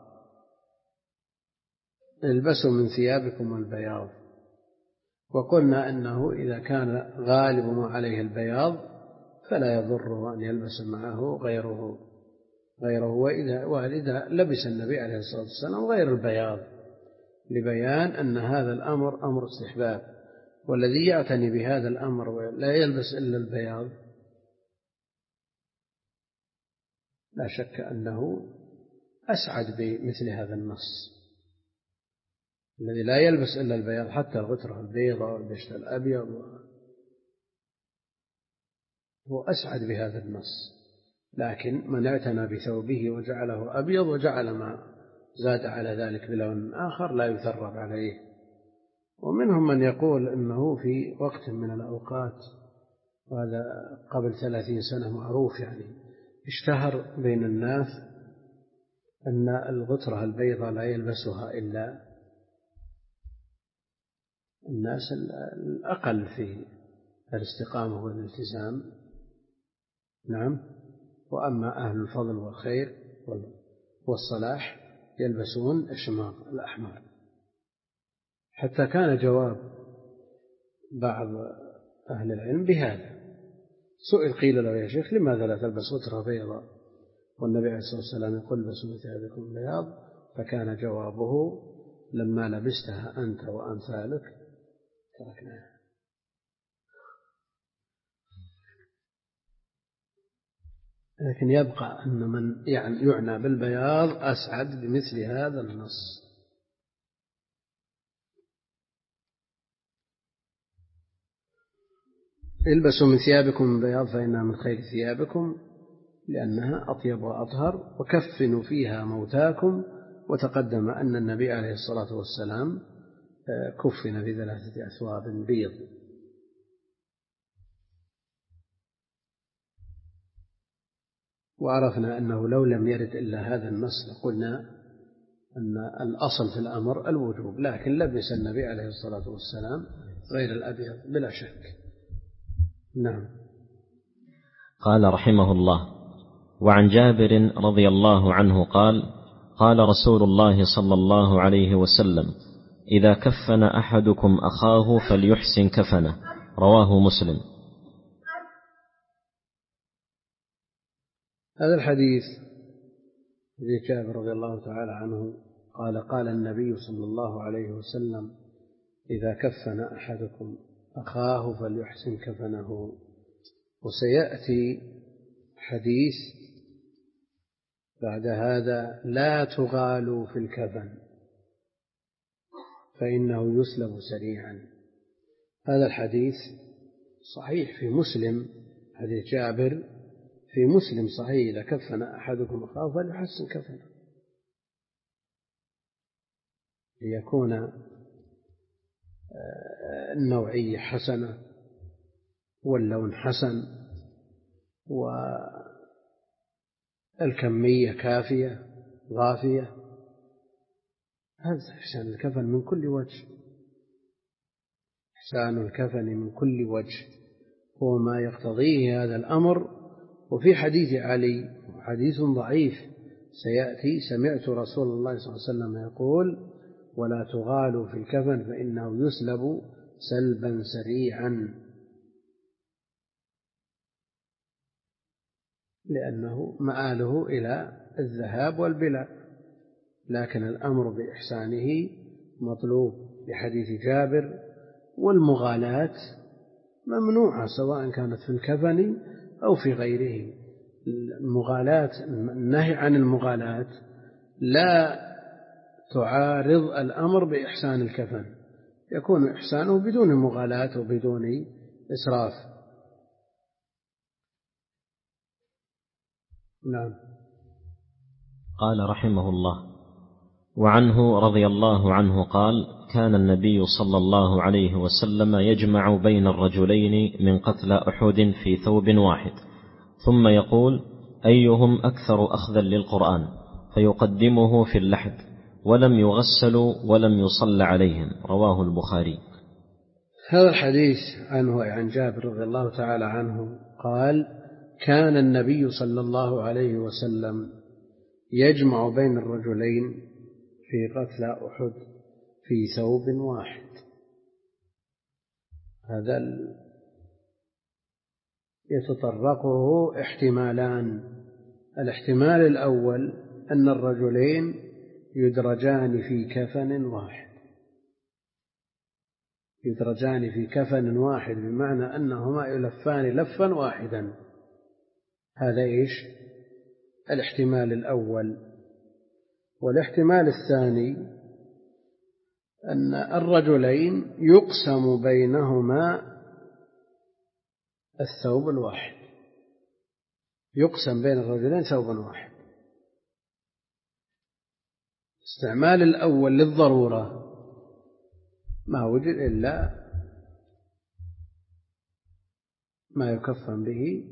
البسوا من ثيابكم البياض، وقلنا أنه إذا كان غالب ما عليه البياض فلا يضره أن يلبس معه غيره غيره وإذا وإذا لبس النبي عليه الصلاة والسلام غير البياض، لبيان أن هذا الأمر أمر استحباب، والذي يعتني بهذا الأمر ولا يلبس إلا البياض لا شك أنه أسعد بمثل هذا النص. الذي لا يلبس إلا البياض، حتى الغترة البيضاء والبشت الأبيض، هو أسعد بهذا النص. لكن من اعتنى بثوبه وجعله أبيض وجعل ما زاد على ذلك بلون آخر لا يثرب عليه. ومنهم من يقول إنه في وقت من الأوقات، وهذا قبل ثلاثين سنة معروف، يعني اشتهر بين الناس أن الغترة البيضاء لا يلبسها إلا الناس الأقل في الاستقامة والالتزام. نعم. وأما أهل الفضل والخير والصلاح يلبسون الشماغ الأحمر. حتى كان جواب بعض أهل العلم بهذا، سئل قيل له: يا شيخ لماذا لا تلبس غترة بيضاء والنبي عليه الصلاة والسلام يقول: البسوا من ثيابكم البياض؟ فكان جوابه: لما لبستها أنت وأمثالك تركناها. لكن يبقى أن من يعني يعنى بالبياض أسعد بمثل هذا النص. البسوا من ثيابكم البياض فإنها من خير ثيابكم، لأنها أطيب وأطهر، وكفنوا فيها موتاكم. وتقدم أن النبي عليه الصلاة والسلام كفن بثلاثة أثواب بيض. وعرفنا أنه لو لم يرد إلا هذا النص لقلنا أن الأصل في الأمر الوجوب، لكن لبس النبي عليه الصلاة والسلام غير الأبيض بلا شك. نعم. قال رحمه الله: وعن جابر رضي الله عنه قال: قال رسول الله صلى الله عليه وسلم: إذا كفن أحدكم أخاه فليحسن كفنه. رواه مسلم. هذا الحديث حديث جابر رضي الله تعالى عنه قال: قال النبي صلى الله عليه وسلم: إذا كفن أحدكم أخاه فليحسن كفنه. وسيأتي حديث بعد هذا: لا تغالوا في الكفن فإنه يسلب سريعا. هذا الحديث صحيح في مسلم، حديث جابر في مسلم صحيح: إذا كفن أحدكم أخاه فليحسن كفنه، ليكون النوعية حسنة واللون حسن والكمية كافية ضافية. هذا إحسان الكفن من كل وجه، إحسان الكفن من كل وجه هو ما يقتضيه هذا الأمر. وفي حديث علي حديث ضعيف سيأتي: سمعت رسول الله صلى الله عليه وسلم يقول: ولا تغالوا في الكفن فإنه يسلب سلبا سريعا، لأنه مآله إلى الذهاب والبلاء، لكن الأمر بإحسانه مطلوب لحديث جابر. والمغالاة ممنوعة سواء كانت في الكفن أو في غيره. المغالاة، النهي عن المغالاة لا تعارض الأمر بإحسان الكفن، يكون إحسانه بدون مغالاة وبدون إسراف. نعم. قال رحمه الله: وعنه رضي الله عنه قال: كان النبي صلى الله عليه وسلم يجمع بين الرجلين من قتلى أحد في ثوب واحد، ثم يقول: أيهم أكثر أخذا للقرآن، فيقدمه في اللحد، ولم يغسلوا ولم يصل عليهم. رواه البخاري. هذا الحديث عنه عن جابر رضي الله تعالى عنه قال: كان النبي صلى الله عليه وسلم يجمع بين الرجلين في قتلى أحد في ثوب واحد. هذا يتطرقه احتمالان: الاحتمال الأول أن الرجلين يدرجان في كفن واحد، يدرجان في كفن واحد بمعنى أنهما يلفان لفا واحدا. هذا إيش؟ الاحتمال الأول. والاحتمال الثاني أن الرجلين يقسم بينهما الثوب الواحد، يقسم بين الرجلين ثوب واحد. استعمال الأول للضرورة ما وجد إلا ما يكفن به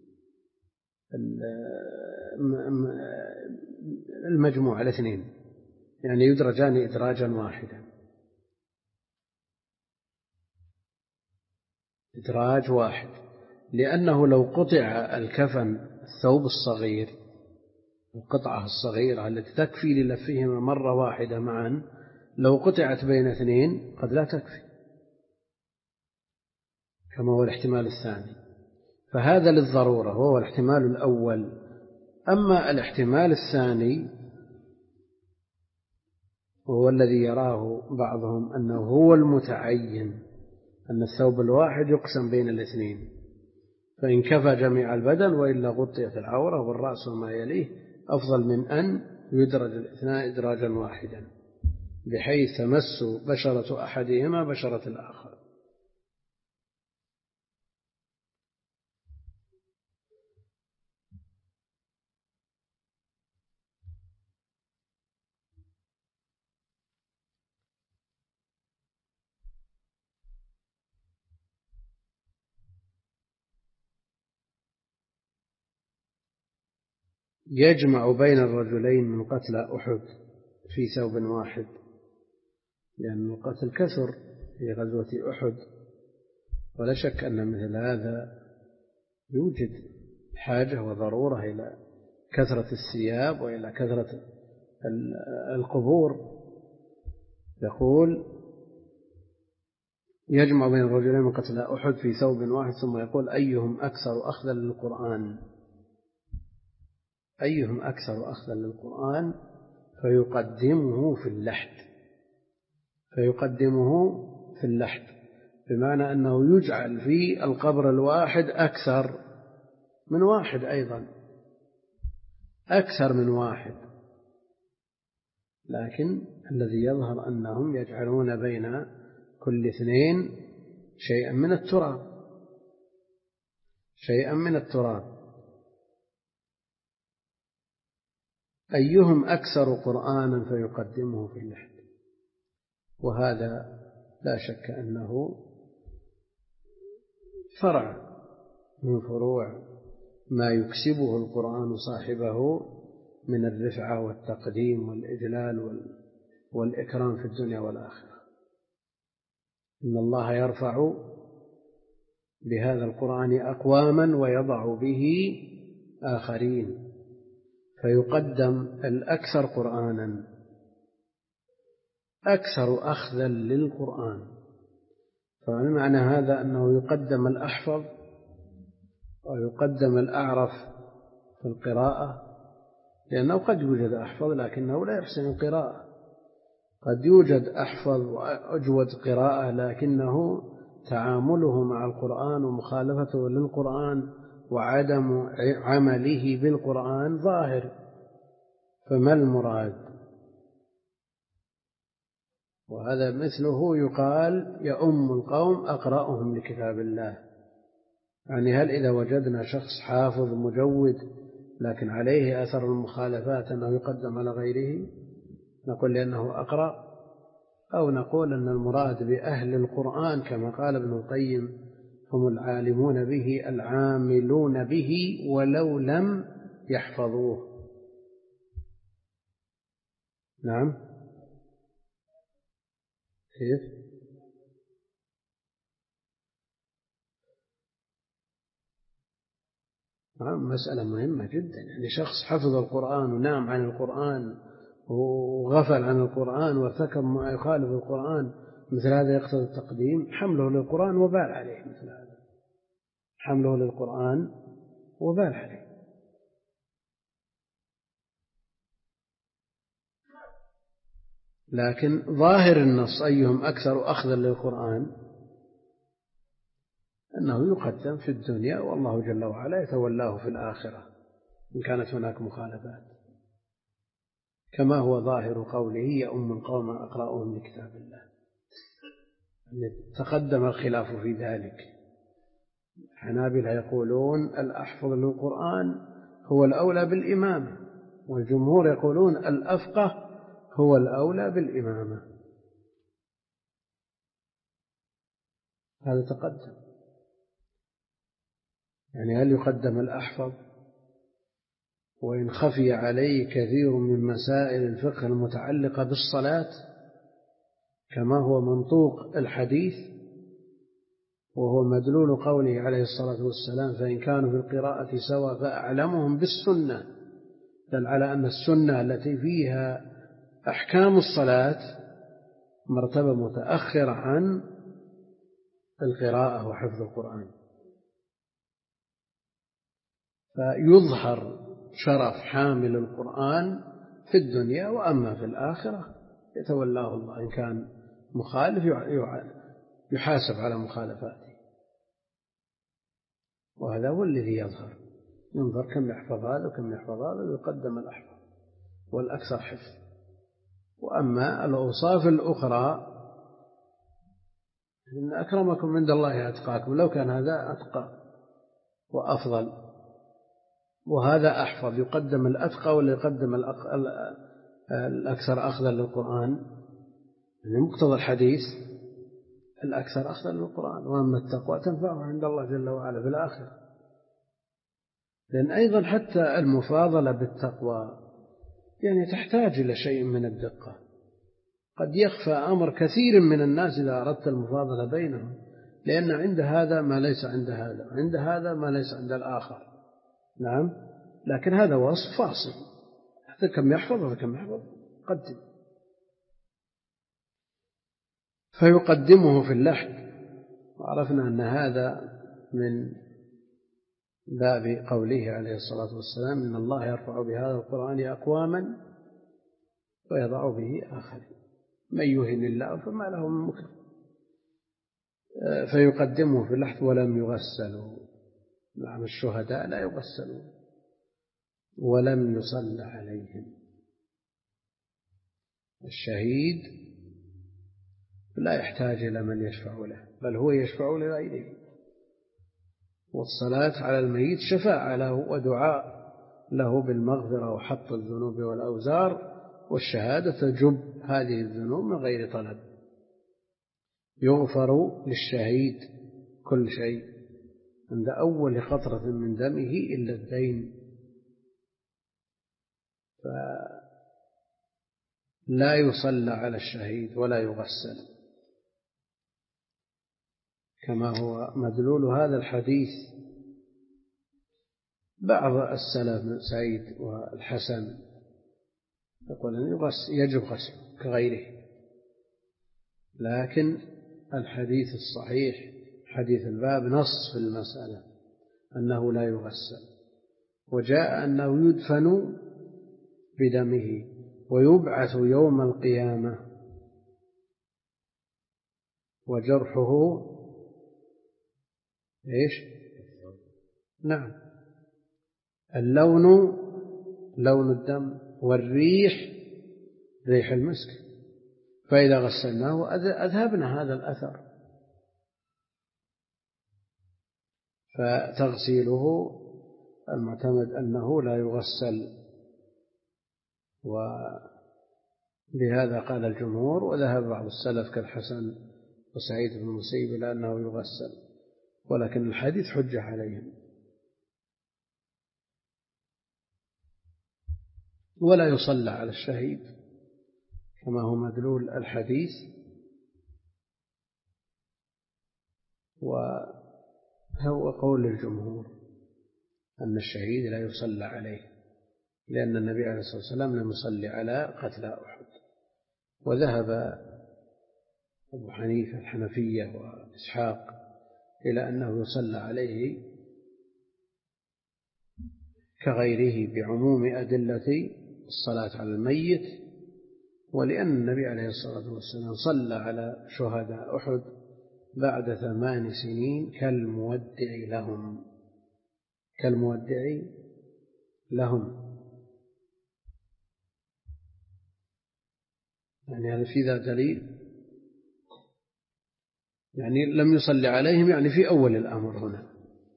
المجموعة الاثنين، يعني يدرجان إدراجا واحدا، إدراج واحد. لأنه لو قطع الكفن الثوب الصغير، القطعة الصغيرة التي تكفي للفهما مرة واحدة معا، لو قطعت بين اثنين قد لا تكفي، كما هو الاحتمال الثاني. فهذا للضرورة وهو الاحتمال الأول. أما الاحتمال الثاني وهو الذي يراه بعضهم أنه هو المتعين، أن الثوب الواحد يقسم بين الاثنين، فإن كفى جميع البدن وإلا غطيت العورة والرأس وما يليه، أفضل من أن يدرج الاثنان إدراجا واحدا بحيث تمس بشرة أحدهما بشرة الآخر. يجمع بين الرجلين من قتلى أحد في ثوب واحد، لأن القتل كثر في غزوة أحد، ولا شك أن مثل هذا يوجد حاجة وضرورة إلى كثرة الثياب وإلى كثرة القبور. يقول: يجمع بين الرجلين من قتلى أحد في ثوب واحد، ثم يقول: أيهم أكثر أخذا للقرآن، أيهم أكثر أخذا للقرآن، فيقدمه في اللحد، فيقدمه في اللحد بمعنى أنه يجعل في القبر الواحد أكثر من واحد أيضا، أكثر من واحد، لكن الذي يظهر أنهم يجعلون بين كل اثنين شيئا من التراب شيئا من التراب أيهم أكثر قرآنا فيقدمه في اللحد. وهذا لا شك أنه فرع من فروع ما يكسبه القرآن صاحبه من الرفعة والتقديم والإجلال والإكرام في الدنيا والآخرة. إن الله يرفع بهذا القرآن أقواما ويضع به آخرين، فيقدم الأكثر قرآنا أكثر أخذا للقرآن. فمعنى هذا أنه يقدم الأحفظ ويقدم الأعرف في القراءة، لأنه قد يوجد أحفظ لكنه لا يحسن القراءة، قد يوجد أحفظ وأجود قراءة لكنه تعامله مع القرآن ومخالفته للقرآن وعدم عمله بالقرآن ظاهر. فما المراد؟ وهذا مثله يقال يؤم القوم أقرأهم لكتاب الله، يعني هل إذا وجدنا شخص حافظ مجود لكن عليه أثر المخالفات أنه يقدم على غيره نقول لأنه أقرأ، أو نقول أن المراد بأهل القرآن كما قال ابن القيم هم العالمون به العاملون به ولو لم يحفظوه. نعم، كيف؟ نعم، مسألة مهمة جدا. يعني شخص حفظ القرآن ونام عن القرآن وغفل عن القرآن وارتكب ما يخالف القرآن، مثل هذا يقتضي التقديم. حمله للقرآن وبال عليه، مثل هذا حمله للقرآن وبال عليه. لكن ظاهر النص أيهم أكثر أخذا للقرآن أنه يقدم في الدنيا والله جل وعلا يتولاه في الآخرة إن كانت هناك مخالفات، كما هو ظاهر قوله يؤم القوم أقرأهم لكتاب الله. يعني تقدم الخلاف في ذلك. الحنابلة يقولون الأحفظ للقرآن هو الأولى بالإمامة، والجمهور يقولون الأفقه هو الأولى بالإمامة. هذا تقدم. يعني هل يقدم الأحفظ وإن خفي عليه كثير من مسائل الفقه المتعلقة بالصلاة كما هو منطوق الحديث وهو مدلول قوله عليه الصلاة والسلام فإن كانوا في القراءة سواء فأعلمهم بالسنة، دل على أن السنة التي فيها أحكام الصلاة مرتبة متأخرة عن القراءة وحفظ القرآن. فيظهر شرف حامل القرآن في الدنيا، وأما في الآخرة يتولاه الله إن كان مخالف يحاسب على مخالفاته. وهذا هو الذي يظهر، ينظر كم يحفظ هذا وكم يحفظ هذا ويقدم الأحفظ والأكثر حفظ. وأما الأوصاف الأخرى إن أكرمكم عند الله أتقاكم، لو كان هذا أتقى وأفضل وهذا أحفظ يقدم الأتقى ولا يقدم الأكثر أخذا للقرآن؟ يعني مقتضى الحديث الأكثر أخذا للقرآن. وأما التقوى تنفعه عند الله جل وعلا في الآخرة. لأن أيضا حتى المفاضلة بالتقوى يعني تحتاج إلى شيء من الدقة. قد يخفى أمر كثير من الناس إذا أردت المفاضلة بينهم، لأن عند هذا ما ليس عند هذا، عند هذا ما ليس عند الآخر. نعم، لكن هذا وصف فاصل، هذا كم يحفظ هذا كم يحفظ قدم. فيقدمه في اللحد. وعرفنا أن هذا من باب قوله عليه الصلاة والسلام إن الله يرفع بهذا القرآن أقواما ويضع به آخرين من يهن الله فما له من مكرم. فيقدمه في اللحد ولم يغسلوا. نعم، الشهداء لا يغسلون، ولم يصل عليهم. الشهيد لا يحتاج إلى من يشفع له، بل هو يشفع لغيره، والصلاة على الميت شفاعة له ودعاء له بالمغفرة وحط الذنوب والأوزار، والشهادة تجب هذه الذنوب من غير طلب. يغفر للشهيد كل شيء عند أول قطرة من دمه إلا الدين، فلا يصلى على الشهيد ولا يغسل، كما هو مدلول هذا الحديث. بعض السلف سعيد والحسن يقول أن يجب غسله كغيره، لكن الحديث الصحيح حديث الباب نص في المسألة أنه لا يغسل، وجاء أنه يدفن بدمه ويبعث يوم القيامة، وجرحه إيش؟ نعم، اللون لون الدم، والريح ريح المسك، فإذا غسلناه أذهبنا هذا الأثر. فتغسيله المعتمد أنه لا يغسل، وبهذا قال الجمهور، وذهب بعض السلف كالحسن وسعيد بن المسيب إلى أنه يغسل، ولكن الحديث حجة عليهم. ولا يصلى على الشهيد كما هو مدلول الحديث، وهو قول الجمهور أن الشهيد لا يصلى عليه، لأن النبي عليه الصلاة والسلام لم يصلي على قتلى أحد. وذهب أبو حنيفة الحنفية وإسحاق إلى أنه يصلى عليه كغيره بعموم أدلة الصلاة على الميت، ولأن النبي عليه الصلاة والسلام صلى على شهداء أحد بعد ثمان سنين كالمودع لهم كالمودع لهم يعني هذا في ذا دليل، يعني لم يصلي عليهم يعني في أول الأمر هنا،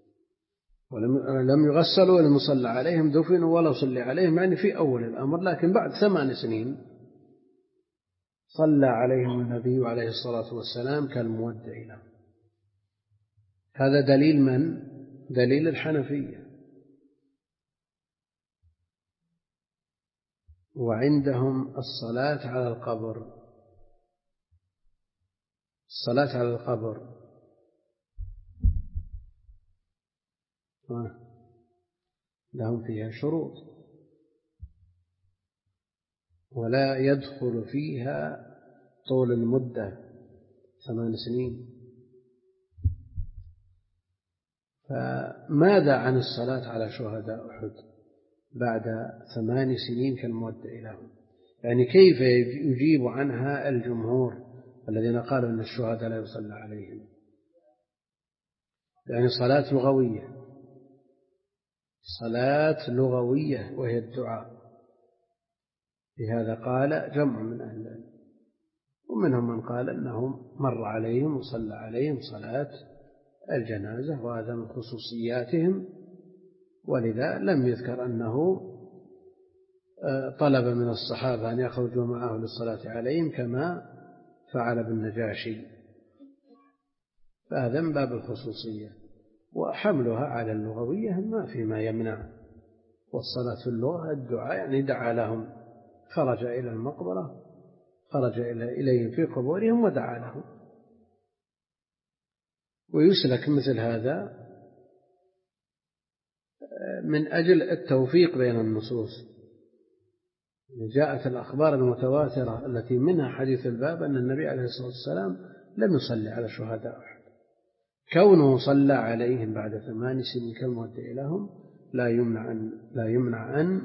ولم يغسلوا ولم يصلى عليهم، دفنوا ولا صلي عليهم يعني في أول الأمر، لكن بعد ثمان سنين صلى عليهم النبي عليه الصلاة والسلام كالمودع لهم. هذا دليل من؟ دليل الحنفية. وعندهم الصلاة على القبر، الصلاة على القبر لهم فيها شروط، ولا يدخل فيها طول المدة ثمان سنين. فماذا عن الصلاة على شهداء أحد بعد ثمان سنين كالمودع لهم؟ يعني كيف يجيب عنها الجمهور الذين قالوا أن الشهداء لا يصلى عليهم؟ يعني صلاة لغوية، صلاة لغوية وهي الدعاء. لهذا قال جمع من أهل العلم، ومنهم من قال أنهم مر عليهم وصلى عليهم صلاة الجنازة، وهذا من خصوصياتهم، ولذا لم يذكر أنه طلب من الصحابة أن يخرجوا معه للصلاة عليهم كما فعل بالنجاشي، فهذا من باب الخصوصية. وحملها على اللغوية ما فيما يمنع، والصلاة في اللغة الدعاء، يعني دعا لهم، خرج إلى المقبرة، خرج إليهم في قبورهم ودعا لهم. ويسلك مثل هذا من أجل التوفيق بين النصوص. جاءت الأخبار المتواترة التي منها حديث الباب أن النبي عليه الصلاة والسلام لم يصلي على شهداء أحد، كونه صلى عليهم بعد ثمان سنين كالمودع لهم لا يمنع أن لا يمنع أن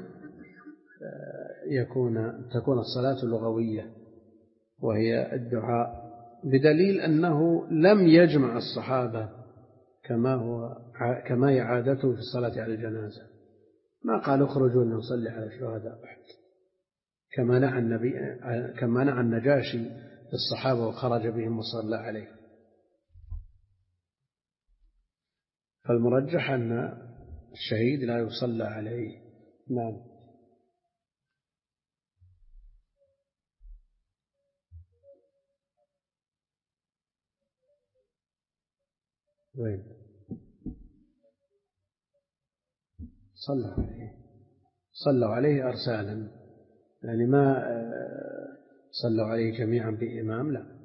يكون تكون الصلاة لغوية وهي الدعاء، بدليل أنه لم يجمع الصحابة كما هو كما هي عادته في الصلاة على الجنازة، ما قال اخرجوا لنصلي على الشهداء أحد، كما نهى النبي كما نهى النجاشي الصحابة وخرج بهم وصلى عليه. فالمرجح أن الشهيد لا يصلى عليه. نعم. وين صلوا عليه؟ صلوا عليه أرسالا، يعني ما صلوا عليه جميعا بإمام، لا،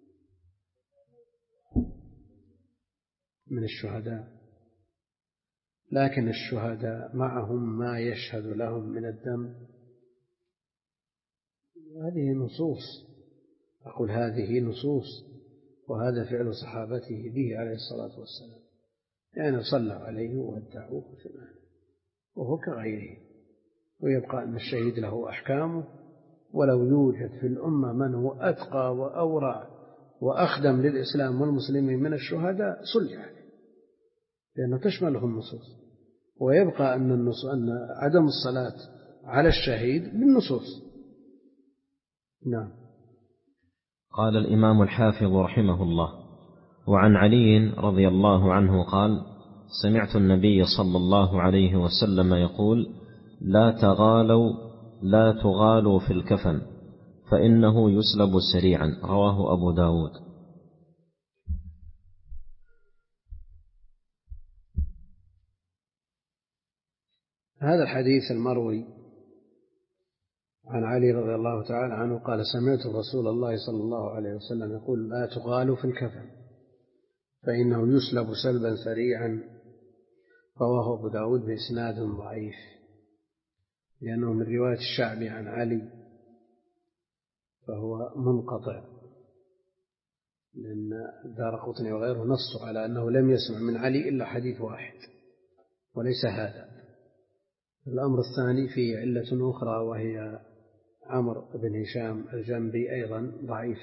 من الشهداء. لكن الشهداء معهم ما يشهد لهم من الدم، هذه نصوص، أقول هذه نصوص، وهذا فعل صحابته به عليه الصلاة والسلام، يعني صلوا عليه وودعوه وهو كغيره. ويبقى أن الشهيد له أحكامه، ولو يوجد في الأمة من هو أتقى وأورع وأخدم للإسلام والمسلمين من الشهداء صلي عليه، لأنه تشمله النصوص. ويبقى أن, النص... أن عدم الصلاة على الشهيد بالنصوص. نعم. قال الإمام الحافظ رحمه الله: وعن علي رضي الله عنه قال: سمعت النبي صلى الله عليه وسلم يقول: لا تغالوا لا تغالوا في الكفن فإنه يسلب سريعا. رواه أبو داود. هذا الحديث المروي عن علي رضي الله تعالى عنه قال: سمعت رسول الله صلى الله عليه وسلم يقول: لا تغالوا في الكفن فإنه يسلب سلبا سريعا. رواه أبو داود بإسناد ضعيف، لأنه من رواية الشعبي عن علي، فهو منقطع، لأن دارقطني وغيره نصوا على أنه لم يسمع من علي إلا حديث واحد وليس هذا. الأمر الثاني فيه علة أخرى، وهي عمرو بن هشام الجنبي أيضا ضعيف.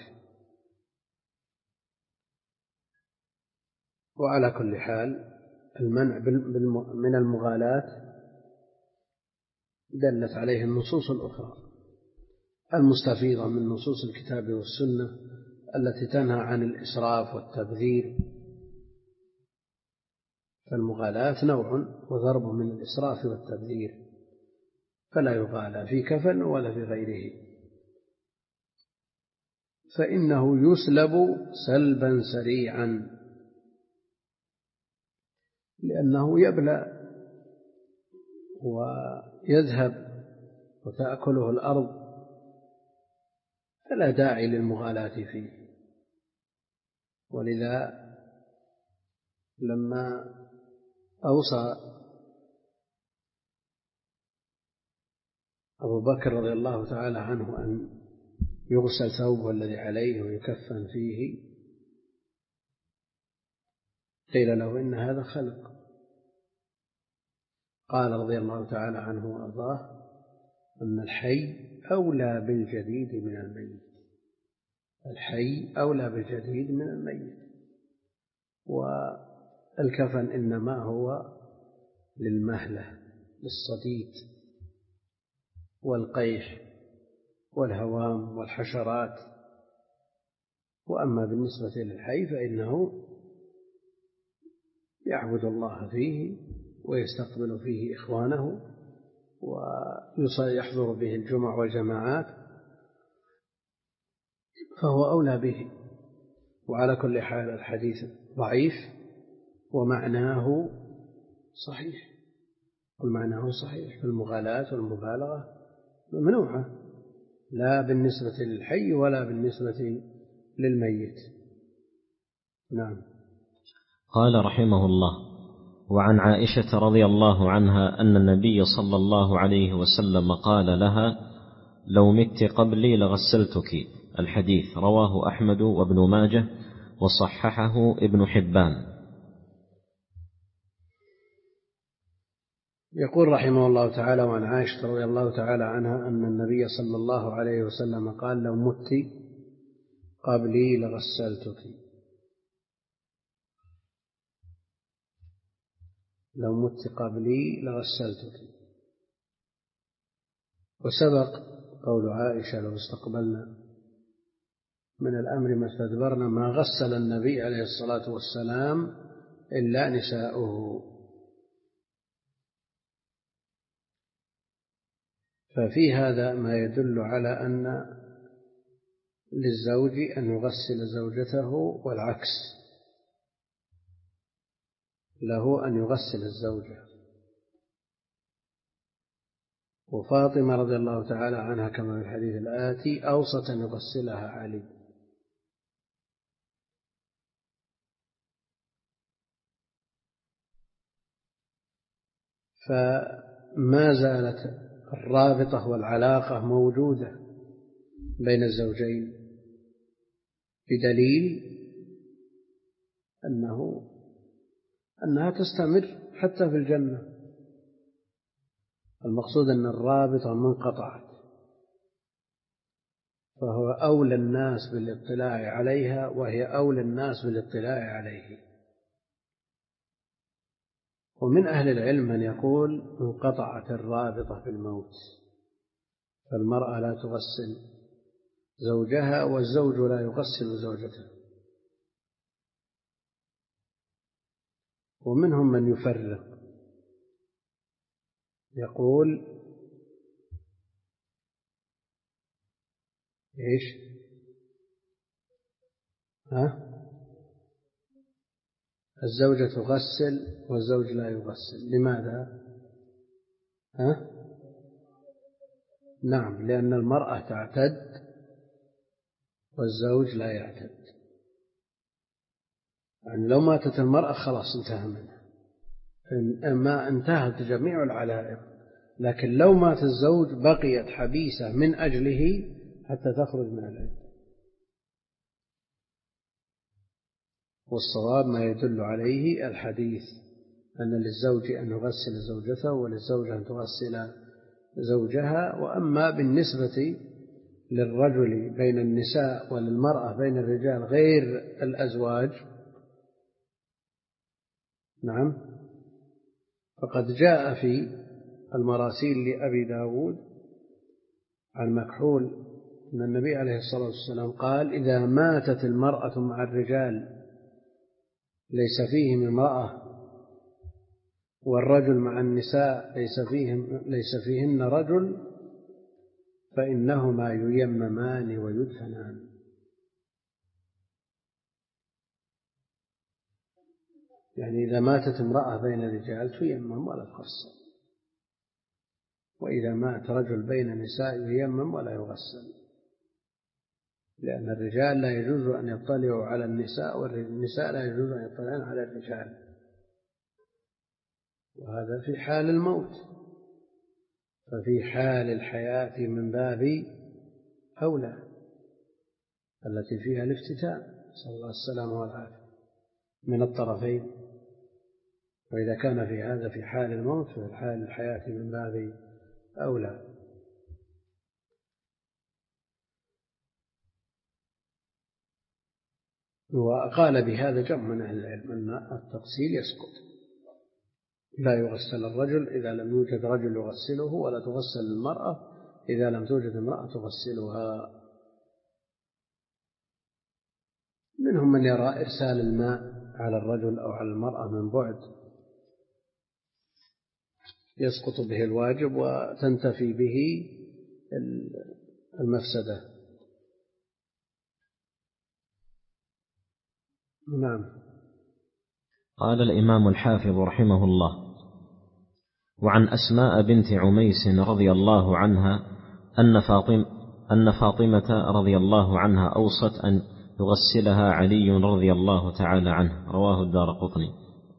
وعلى كل حال المنع من المغالاة دلت عليه النصوص الأخرى المستفيضة من نصوص الكتاب والسنة التي تنهى عن الإسراف والتبذير. فالمغالاة نوع وضرب من الإسراف والتبذير، فلا يغالى في كفن ولا في غيره، فإنه يسلب سلبا سريعا، لأنه يبلى ويذهب وتأكله الأرض، فلا داعي للمغالاة فيه. ولذا لما أوصى أبو بكر رضي الله تعالى عنه أن يغسل ثوبه الذي عليه ويكفن فيه، قيل له إن هذا خلق، قال رضي الله تعالى عنه وأرضاه: أن الحي أولى بالجديد من الميت، الحي أولى بالجديد من الميت. والكفن إنما هو للمهلة، للصديد والقيح والهوام والحشرات. وأما بالنسبة للحي فإنه يعبد الله فيه ويستقبل فيه إخوانه ويحضر به الجمع والجماعات، فهو أولى به. وعلى كل حال الحديث ضعيف ومعناه صحيح، ومعناه صحيح. المغالاة والمبالغة ممنوعة، لا بالنسبة للحي ولا بالنسبة للميت. نعم. قال رحمه الله: وعن عائشة رضي الله عنها أن النبي صلى الله عليه وسلم قال لها: لو مت قبلي لغسلتك. الحديث رواه أحمد وابن ماجه وصححه ابن حبان. يقول رحمه الله تعالى: وعن عائشة رضي الله تعالى عنها أن النبي صلى الله عليه وسلم قال: لو مت قبلي لغسلتك. لو مت قبلي لغسلتك. وسبق قول عائشة لو استقبلنا من الأمر ما استدبرنا ما غسل النبي عليه الصلاة والسلام إلا نساؤه. ففي هذا ما يدل على أن للزوج أن يغسل زوجته، والعكس له أن يغسل الزوجة. وفاطمة رضي الله تعالى عنها كما في الحديث الآتي أوصت أن يغسلها علي. فما زالت الرابطة والعلاقة موجودة بين الزوجين بدليل أنه أنها تستمر حتى في الجنة. المقصود أن الرابطة منقطعت، فهو أولى الناس بالاطلاع عليها وهي أولى الناس بالاطلاع عليه. ومن أهل العلم من يقول انقطعت الرابطة في الموت، فالمرأة لا تغسل زوجها والزوج لا يغسل زوجته. ومنهم من يفرق يقول إيش ها الزوجة تغسل والزوج لا يغسل. لماذا؟ ها؟ نعم، لأن المرأة تعتد والزوج لا يعتد. يعني لو ماتت المرأة خلاص انتهى منها، ما انتهت جميع العلائق. لكن لو مات الزوج بقيت حبيسة من أجله حتى تخرج من العدة. والصواب ما يدل عليه الحديث أن للزوج أن يغسل زوجته وللزوجة أن تغسل زوجها. وأما بالنسبة للرجل بين النساء وللمرأة بين الرجال غير الأزواج، نعم، فقد جاء في المراسيل لأبي داود عن مكحول أن النبي عليه الصلاة والسلام قال: إذا ماتت المرأة مع الرجال ليس فيهم امرأة، والرجل مع النساء ليس فيهم ليس فيهن رجل، فإنهما ييممان ويدفنان. يعني إذا ماتت امرأة بين الرجال تيمم ولا تغسل، وإذا مات رجل بين النساء ييمم ولا يغسل، لأن الرجال لا يجوز أن يطلعوا على النساء، والنساء لا يجوز أن يطلعن على الرجال، وهذا في حال الموت. ففي حال الحياة من باب أولى التي فيها الافتتان، نسأل الله السلامة والعافية من الطرفين. وإذا كان في هذا في حال الموت ففي حال الحياة من باب أولى. وقال بهذا جمع من أهل العلم أن التغسيل يسقط، لا يغسل الرجل إذا لم يوجد رجل يغسله، ولا تغسل المرأة إذا لم توجد امرأة تغسلها. منهم من يرى إرسال الماء على الرجل أو على المرأة من بعد يسقط به الواجب وتنتفي به المفسدة. نعم. قال الإمام الحافظ رحمه الله: وعن أسماء بنت عميس رضي الله عنها أن فاطمة, أن فاطمة رضي الله عنها أوصت أن يغسلها علي رضي الله تعالى عنه. رواه الدارقطني.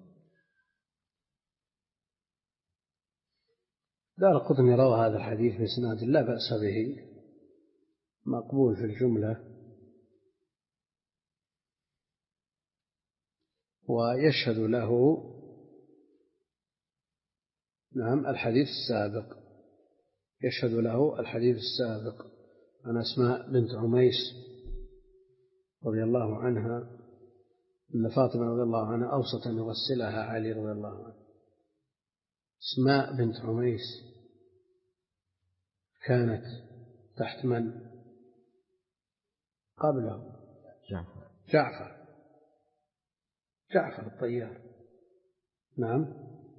الدارقطني روى هذا الحديث بإسناد لا بأس به، مقبول في الجملة، ويشهد له نعم الحديث السابق، يشهد له الحديث السابق عن أسماء بنت عميس رضي الله عنها أن فاطمة رضي الله عنها أوصت أن يغسلها علي رضي الله عنه. أسماء بنت عميس كانت تحت من قبله؟ جعفر جعفر جعفر الطيار. نعم.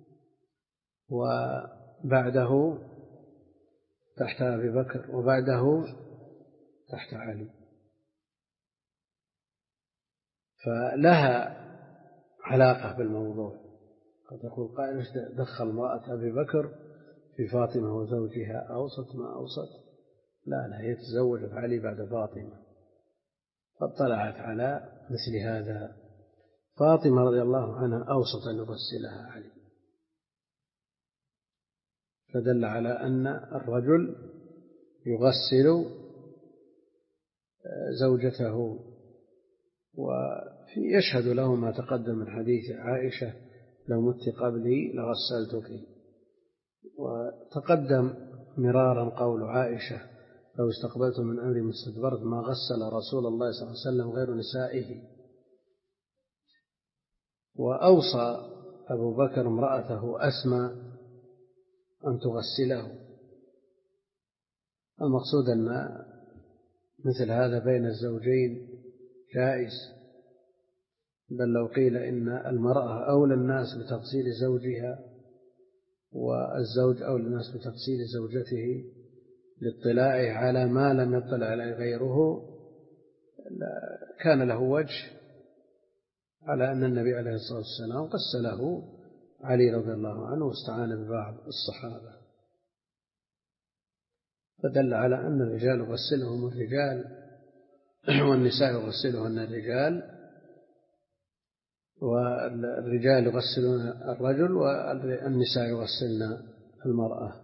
وبعده تحت أبي بكر، وبعده تحت علي. فلها علاقة بالموضوع. قد يقول قائل ايش دخل امرأة أبي بكر في فاطمة وزوجها أوسط ما أوسط؟ لا لا، هي تزوجت علي بعد فاطمة، فاطلعت على مثل هذا. فاطمة رضي الله عنها أوسط أن يغسلها علي، فدل على أن الرجل يغسل زوجته. وفي يشهد له ما تقدم من حديث عائشة: لو مت قبلي لغسلتك. وتقدم مرارا قول عائشة: لو استقبلت من أمري ما استدبرت ما غسل رسول الله صلى الله عليه وسلم غير نسائه. وأوصى أبو بكر امرأته أسمى أن تغسله. المقصود أن مثل هذا بين الزوجين جائز، بل لو قيل إن المرأة أولى الناس بتغسيل زوجها والزوج أولى الناس بتغسيل زوجته لاطلاعه على ما لم يطلع عليه غيره، كان له وجه على أن النبي عليه الصلاة والسلام غسله علي رضي الله عنه واستعان ببعض الصحابة، فدل على أن الرجال يغسلهم الرجال والنساء يغسلهن الرجال، والرجال يغسلون الرجل والنساء يغسلن المرأة.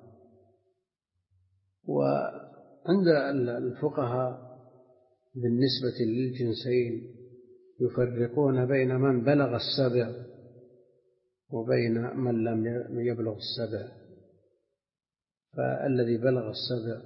وعند الفقهاء بالنسبة للجنسين يفرقون بين من بلغ السبع وبين من لم يبلغ السبع. فالذي بلغ السبع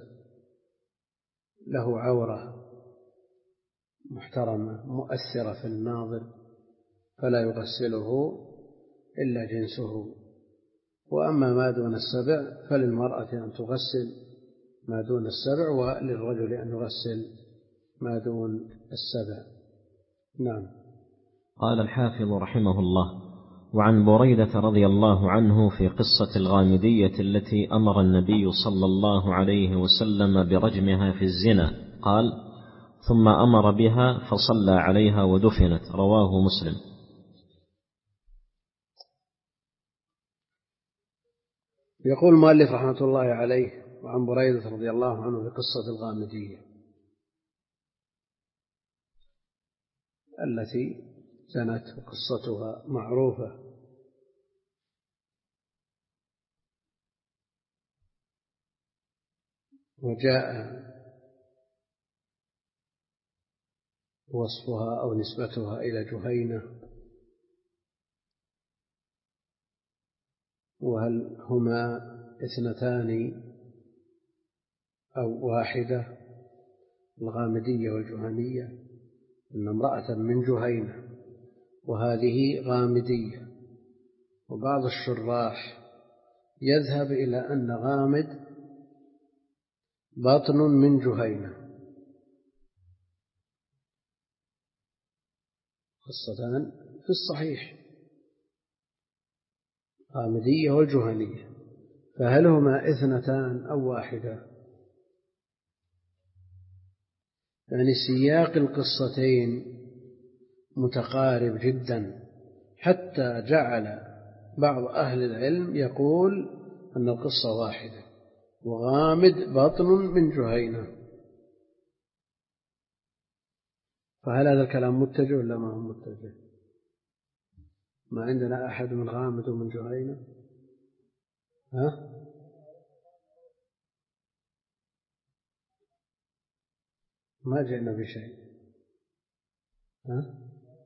له عورة محترمة مؤثرة في الناظر فلا يغسله إلا جنسه. وأما ما دون السبع فللمرأة أن تغسل ما دون السبع، وللرجل أن يغسل ما دون السبع. نعم. قال الحافظ رحمه الله: وعن بريدة رضي الله عنه في قصة الغامدية التي أمر النبي صلى الله عليه وسلم برجمها في الزنا قال: ثم أمر بها فصلى عليها ودفنت. رواه مسلم. يقول المؤلف رحمة الله عليه: وعن بريدة رضي الله عنه في قصة الغامدية التي زنت وقصتها معروفة. وجاء وصفها أو نسبتها إلى جهينة. وهل هما اثنتان أو واحدة؟ الغامدية والجهنية إن امرأة من جهينة وهذه غامدية. وبعض الشراح يذهب إلى أن غامد بطن من جهينة، قصتان في الصحيح، غامدية والجهنية، فهل هما اثنتان أو واحدة؟ يعني سياق القصتين متقارب جدا، حتى جعل بعض أهل العلم يقول أن القصة واحدة، وغامد بطن من جهينة. فهل هذا الكلام متجه ولا ما هو متجه؟ ما عندنا أحد من غامد ومن جهينة؟ ها؟ ما جئنا بشيء. ها؟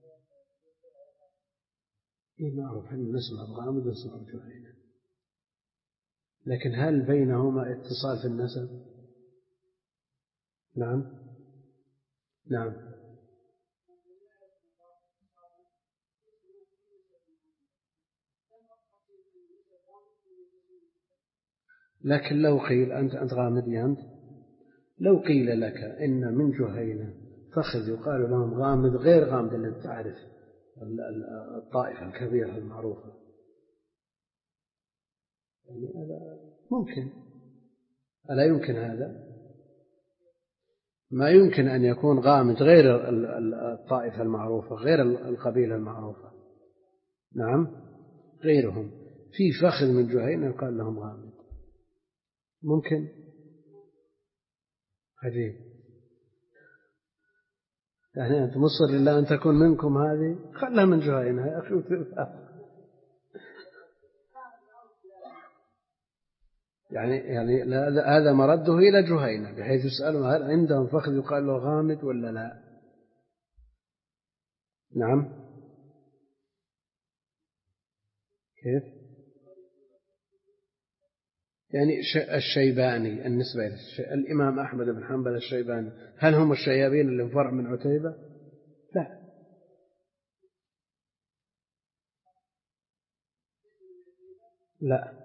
إيه معروف أن نسمع غامد ونسمع جهينة، لكن هل بينهما اتصال في النسب؟ نعم نعم. لكن لو قيل أنت أنت غامدي أنت لو قيل لك إن من جهينة فخذ يقال لهم غامد غير غامد الذي تعرف الطائفة الكبيرة المعروفة، يعني هذا ممكن. ألا يمكن هذا؟ ما يمكن أن يكون غامد غير الطائفة المعروفة غير القبيلة المعروفة. نعم، غيرهم في فخذ من جهينة يقال لهم غامد، ممكن. عجيب، يعني أنت مصر إلا أن تكون منكم هذه، خلها من جهينة يا أخي وترفع. يعني يعني هذا مرده إلى جهينة بحيث يسألون هل عندهم فخذ يقال له غامد ولا لا. نعم، كيف؟ يعني الشيباني النسبة إلى الإمام أحمد بن حنبل الشيباني، هل هم الشيابين اللي فرع من عتيبة؟ لا، لا،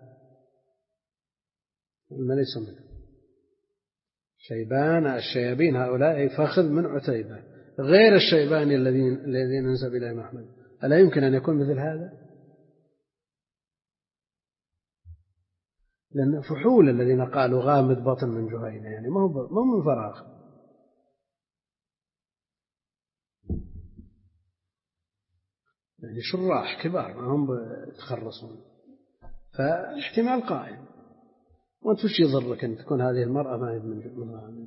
ما ليس منه. شيبان الشيابين هؤلاء فخذ من عتيبة غير الشيباني الذين الذين نسب إليهم أحمد. ألا يمكن أن يكون مثل هذا؟ لأن فحول الذين قالوا غامد بطن من جهينة، يعني ما هو ما هو من فراغ. يعني شراح كبار ما هم يتخرصون، فالاحتمال قائم. وأنت وش يضرك أن تكون هذه المرأة ما هي من غامد؟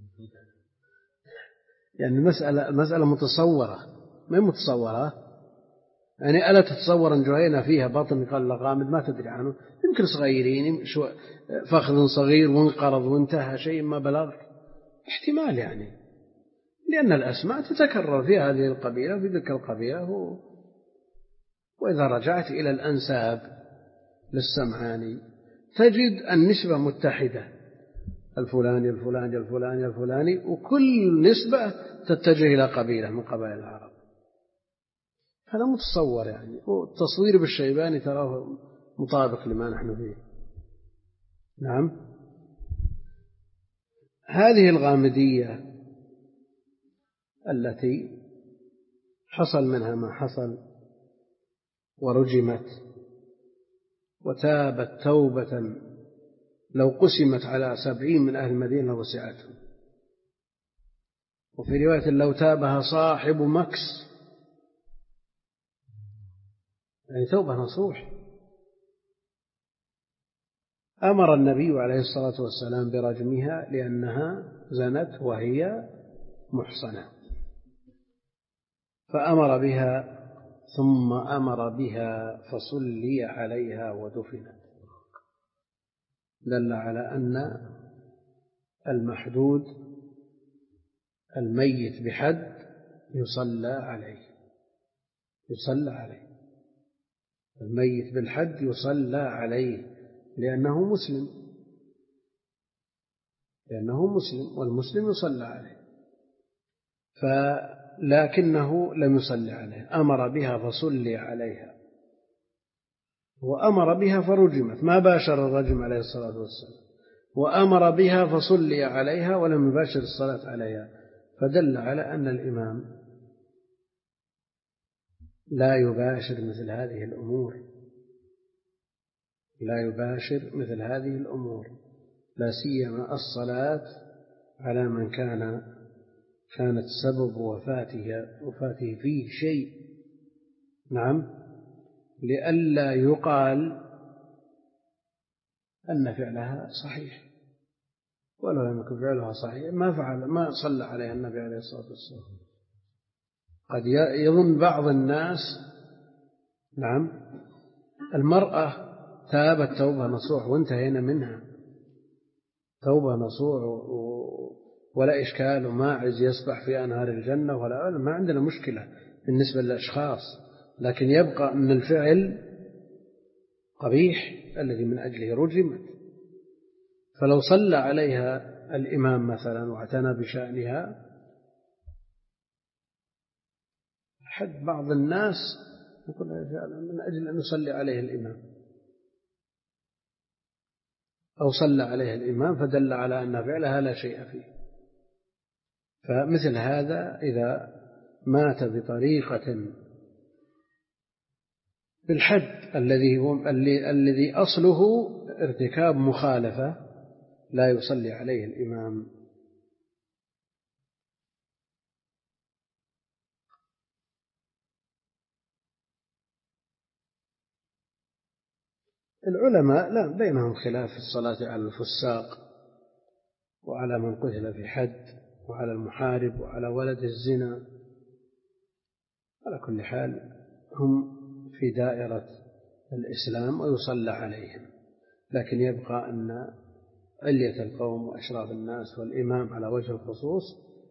يعني المسألة المسألة متصورة ما هي متصورة. يعني ألا تتصور أن جهينة فيها بطن قال له غامد ما تدري عنه؟ يمكن صغيرين، فخذ صغير وانقرض وانتهى شيء ما بلغ، احتمال يعني، لأن الأسماء تتكرر في هذه القبيلة وفي تلك القبيلة. وإذا رجعت إلى الأنساب للسمعاني تجد النسبة متحدة، الفلاني الفلاني الفلاني الفلاني، وكل نسبة تتجه إلى قبيلة من قبائل العرب. هذا متصور يعني، والتصوير بالشيباني تراه مطابق لما نحن فيه. نعم، هذه الغامدية التي حصل منها ما حصل ورجمت وتابت توبة لو قسمت على سبعين من أهل المدينة وسعتهم، وفي رواية لو تابها صاحب مكس، يعني توبة نصوح. أمر النبي عليه الصلاة والسلام برجمها لأنها زنت وهي محصنة، فأمر بها ثم أمر بها فصلي عليها ودفنت. دل على أن المحدود الميت بحد يصلى عليه، يصلى عليه الميت بالحد يصلى عليه لأنه مسلم، لأنه مسلم والمسلم يصلى عليه. فلكنه لم يصلي عليه، أمر بها فصلي عليها، وأمر بها فرجمت، ما باشر الرجم عليه الصلاة والسلام، وأمر بها فصلي عليها ولم يباشر الصلاة عليها. فدل على أن الإمام لا يباشر مثل هذه الأمور، لا يباشر مثل هذه الأمور، لا سيما الصلاة على من كان كانت سبب وفاته وفاته فيه شيء. نعم، لئلا يقال أن فعلها صحيح، ولو لم يكن فعلها صحيح ما فعل ما صلى عليها النبي عليه الصلاة والسلام. قد يظن بعض الناس نعم المرأة تابت توبة نصوح وانتهينا منها، توبة نصوح ولا إشكال وماعز يسبح في أنهار الجنة، ولا ما عندنا مشكلة بالنسبة للأشخاص، لكن يبقى أن الفعل قبيح الذي من أجله رجمت. فلو صلى عليها الإمام مثلا واعتنى بشأنها، حد بعض الناس يقول من أجل أن يصلي عليه الإمام. أو صلى عليه الإمام فدل على أن فعلها لا شيء فيه. فمثل هذا إذا مات بطريقة بالحد الذي هو الذي أصله ارتكاب مخالفة لا يصلي عليه الإمام. العلماء لا بينهم خلاف في الصلاة على الفساق وعلى من قتل في حد وعلى المحارب وعلى ولد الزنا. على كل حال هم في دائرة الإسلام ويصلى عليهم، لكن يبقى أن علية القوم وأشراف الناس والإمام على وجه الخصوص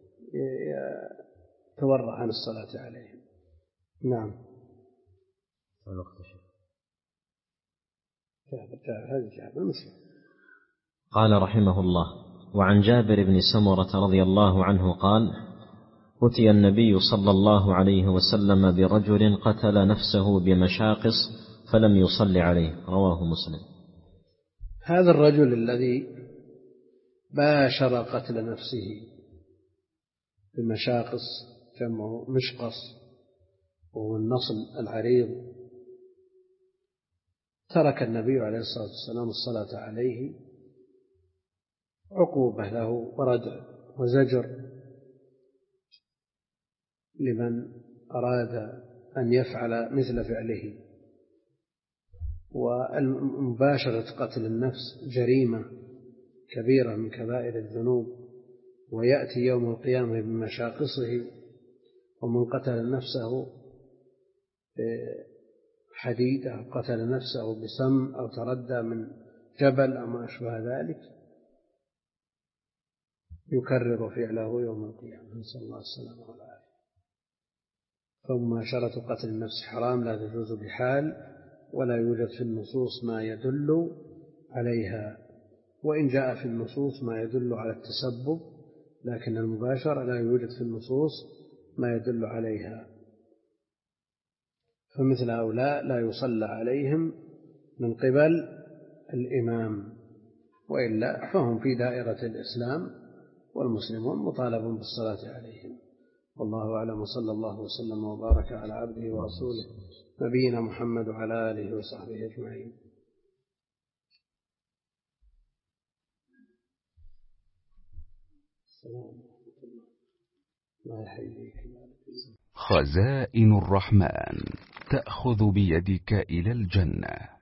يتورع عن الصلاة عليهم. نعم. قال رحمه الله: وعن جابر بن سمرة رضي الله عنه قال: أتي النبي صلى الله عليه وسلم برجل قتل نفسه بمشاقص فلم يصل عليه. رواه مسلم. هذا الرجل الذي باشر قتل نفسه بمشاقص جمع مشقص وهو النصل العريض، ترك النبي عليه الصلاة والسلام الصلاة عليه عقوبة له وردع وزجر لمن أراد أن يفعل مثل فعله. ومباشرة قتل النفس جريمة كبيرة من كبائر الذنوب، ويأتي يوم القيامة بمشاقصه. ومن قتل نفسه بحديد أو قتل نفسه بسم أو تردى من جبل أو ما أشبه ذلك يكرر فعله يوم القيامة، نسأل الله السلامة والعافية. فمباشرة قتل النفس حرام لا تجوز بحال، ولا يوجد في النصوص ما يدل عليها، وإن جاء في النصوص ما يدل على التسبب، لكن المباشرة لا يوجد في النصوص ما يدل عليها. فمثل هؤلاء لا يصلى عليهم من قبل الإمام، وإلا فهم في دائرة الإسلام والمسلمون مطالبون بالصلاة عليهم. والله أعلم، وصلى الله وسلم وبارك على عبده ورسوله نبينا محمد وعلى آله وصحبه أجمعين. خزائن الرحمن تأخذ بيدك إلى الجنة.